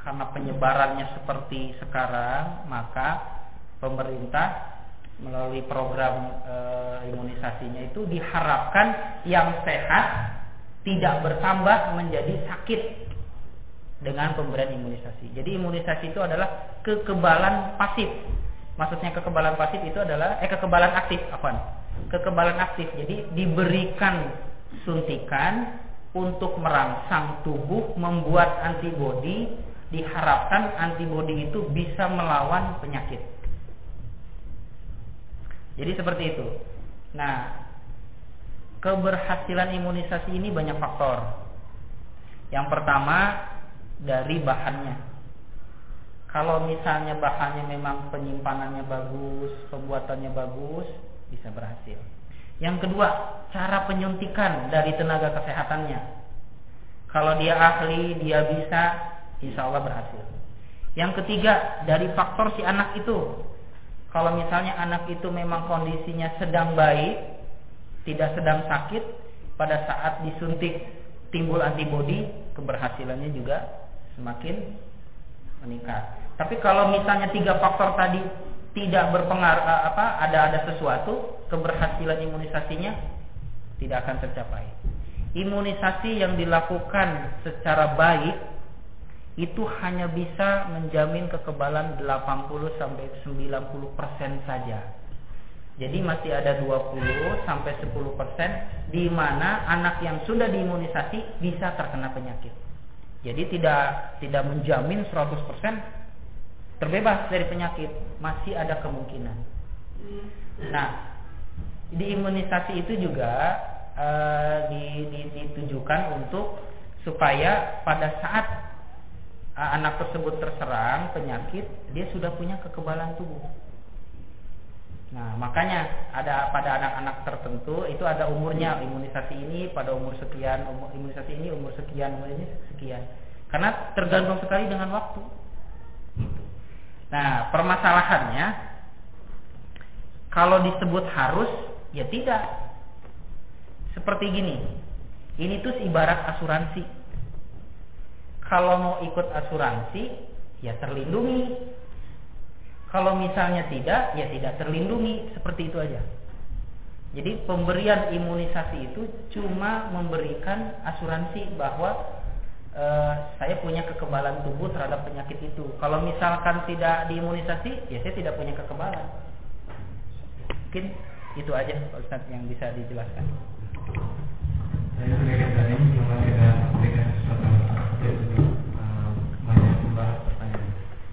karena penyebarannya seperti sekarang, maka pemerintah melalui program e, imunisasinya itu diharapkan yang sehat tidak bertambah menjadi sakit dengan pemberian imunisasi. Jadi imunisasi itu adalah kekebalan pasif. Maksudnya kekebalan pasif itu adalah eh kekebalan aktif, apaan? Kekebalan aktif. Jadi diberikan suntikan untuk merangsang tubuh membuat antibodi, diharapkan antibodi itu bisa melawan penyakit. Jadi seperti itu. Nah, keberhasilan imunisasi ini banyak faktor. Yang pertama dari bahannya. Kalau misalnya bahannya memang penyimpanannya bagus, pembuatannya bagus, bisa berhasil. Yang kedua, cara penyuntikan dari tenaga kesehatannya. Kalau dia ahli, dia bisa, insya Allah berhasil. Yang ketiga, dari faktor si anak itu. Kalau misalnya anak itu memang kondisinya sedang baik, tidak sedang sakit, pada saat disuntik timbul antibodi, keberhasilannya juga semakin meningkat. Tapi kalau misalnya tiga faktor tadi tidak berpengaruh, apa ada ada sesuatu, keberhasilan imunisasinya tidak akan tercapai. Imunisasi yang dilakukan secara baik itu hanya bisa menjamin kekebalan delapan puluh sampai sembilan puluh persen saja. Jadi masih ada dua puluh sampai sepuluh persen di mana anak yang sudah diimunisasi bisa terkena penyakit. Jadi tidak tidak menjamin seratus persen terbebas dari penyakit, masih ada kemungkinan. Nah, di imunisasi itu juga uh, di, di, ditujukan untuk supaya pada saat uh, anak tersebut terserang penyakit, dia sudah punya kekebalan tubuh. Nah, makanya ada pada anak-anak tertentu itu ada umurnya, imunisasi ini pada umur sekian, umur, imunisasi ini umur sekian, umur ini sekian. Karena tergantung sekali dengan waktu. Nah, permasalahannya kalau disebut harus, ya tidak. Seperti gini, ini tuh ibarat asuransi. Kalau mau ikut asuransi, ya terlindungi. Kalau misalnya tidak, ya tidak terlindungi. Seperti itu aja. Jadi pemberian imunisasi itu cuma memberikan asuransi bahwa Uh, saya punya kekebalan tubuh terhadap penyakit itu. Kalau misalkan tidak diimunisasi, ya saya tidak punya kekebalan. Mungkin itu aja Pak Ustadz yang bisa dijelaskan. Saya sebagai tadi memang tidak memberikan kesempatan untuk uh, banyak membahas pertanyaan.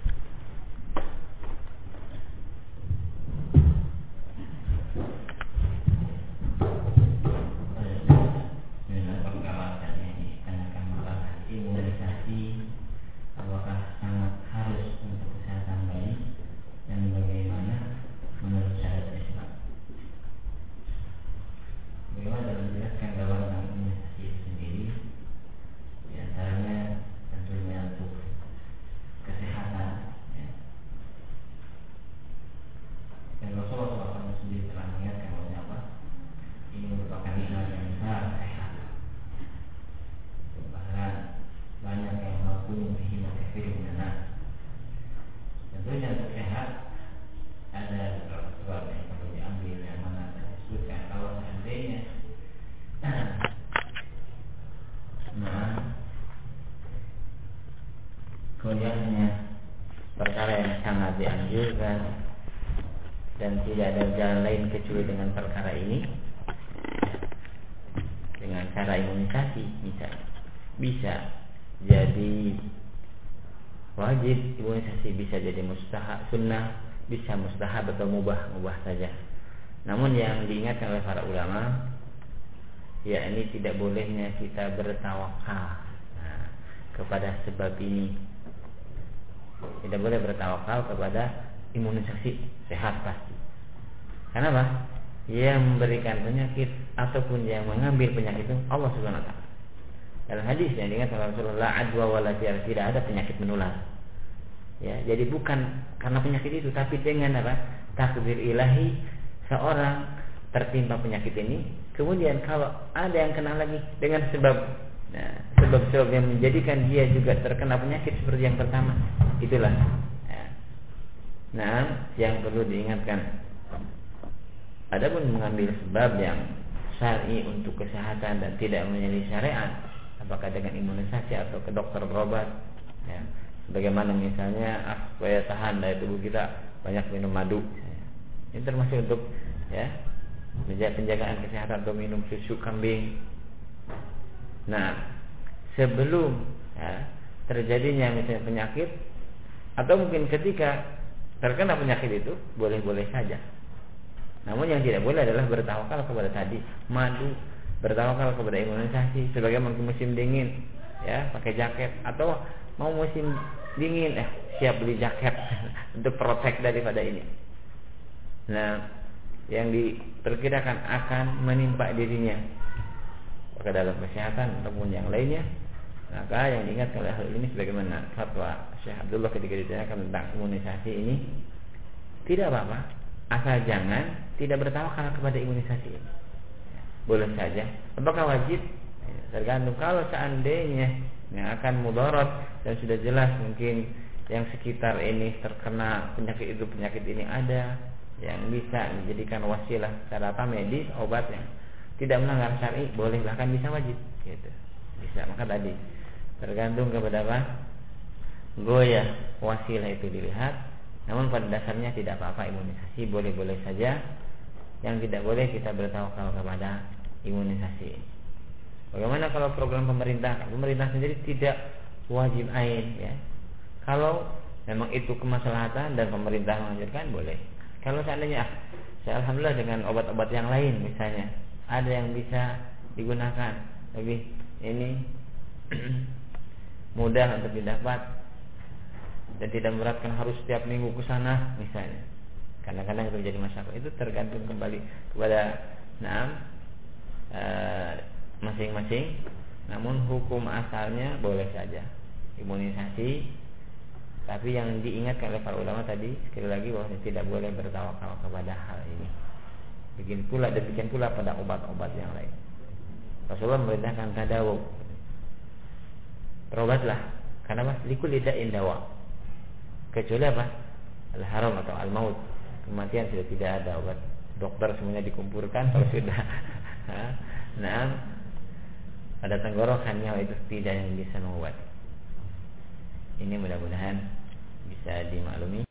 Imunisasi apakah sangat harus untuk kesehatan bayi dan bagaimana menurut syariat Islam? Bagaimana dalam menjelaskan gambaran imunisasi itu sendiri, di antaranya tentunya untuk kesehatan, ya. Dan Rasulullah shallallahu alaihi wasallam sendiri telah mengingatkan bahwa apa? Ini merupakan nikmat yang besar, sehat. Bahkan banyak yang melakukan kehidupan kafir benar. Tentunya untuk sehat ada beberapa sebab yang perlu diambil, yang mana disebutkan kalau seandainya nah kemudiannya perkara yang sangat dianjurkan dan tidak ada jalan lain kecuali dengan perkara ini, dengan cara imunisasi misalnya, bisa jadi wajib imunisasi, bisa jadi mustahab, sunnah, bisa mustahab atau mubah, mubah saja. Namun yang diingatkan oleh para ulama, ya ini tidak bolehnya kita bertawakal nah, kepada sebab ini. Tidak boleh bertawakal kepada imunisasi, sehat pasti. Kenapa? Yang memberikan penyakit ataupun yang mengambil penyakit itu Allah Subhanahu wa taala. Dalam hadis yang diingatkan oleh Rasulullah, adwa wala tiar, tidak ada penyakit menular. Ya, jadi bukan karena penyakit itu, tapi dengan apa? Takdir ilahi, seorang tertimpa penyakit ini, kemudian kalau ada yang kena lagi dengan sebab Nah, sebab-sebab yang menjadikan dia juga terkena penyakit seperti yang pertama, itulah. Ya. Nah, yang perlu diingatkan. Adapun mengambil sebab yang syar'i untuk kesehatan dan tidak menyelisih syariat, apakah dengan imunisasi atau ke dokter berobat, ya. Bagaimana misalnya ah, supaya tahan daya tubuh kita banyak minum madu, ya. Ini termasuk untuk ya menjaga penjagaan kesehatan atau minum susu kambing. Nah, sebelum ya, terjadinya misalnya penyakit atau mungkin ketika terkena penyakit itu boleh-boleh saja. Namun yang tidak boleh adalah bertawakal kepada tadi madu, bertawakal kepada imunisasi. Sebagaimana musim dingin, ya pakai jaket, atau mau musim dingin, eh siap beli jaket untuk protek daripada ini. Nah, yang diperkirakan akan menimpa dirinya ke dalam kesehatan ataupun yang lainnya, maka yang diingat oleh hal ini sebagaimana fatwa Syekh Abdullah ketika ditanyakan tentang imunisasi ini, tidak apa-apa asal jangan tidak bertawakal kepada imunisasi ini. Boleh saja. Apakah wajib? Tergantung. Kalau seandainya yang akan mudarat dan sudah jelas mungkin yang sekitar ini terkena penyakit itu, penyakit ini ada yang bisa menjadikan wasilah secara apa medis obatnya tidak melanggar syar'i, boleh bahkan bisa wajib gitu. Bisa. Maka tadi tergantung kepada apa? Goyah wasilah itu dilihat. Namun pada dasarnya tidak apa-apa imunisasi, boleh-boleh saja. Yang tidak boleh kita bertawakal kepada imunisasi. Bagaimana kalau program pemerintah? Pemerintah sendiri tidak wajib ain, ya. Kalau memang itu kemaslahatan dan pemerintah menganjurkan, boleh. Kalau seandainya, ah, saya alhamdulillah dengan obat-obat yang lain misalnya ada yang bisa digunakan, lebih ini mudah untuk didapat dan tidak memberatkan harus setiap minggu ke sana misalnya. Kadang-kadang itu menjadi masalah. Itu tergantung kembali kepada nah, uh, masing-masing. Namun hukum asalnya boleh saja imunisasi. Tapi yang diingatkan oleh para ulama tadi sekali lagi bahwa tidak boleh bertawakal kepada hal ini. Begini pula demikian pula pada obat-obat yang lain. Rasulullah memerintahkan tadawuk. Berobatlah. Karena apa? Likulli da'in dawa. Kecuali apa? Al-haram atau al-maut. Kematian sudah tidak ada obat. Dokter semuanya dikumpulkan kalau sudah. Nah, ada tenggorokan nyawa itu tidak yang bisa mengobati. Ini mudah-mudahan bisa dimaklumi.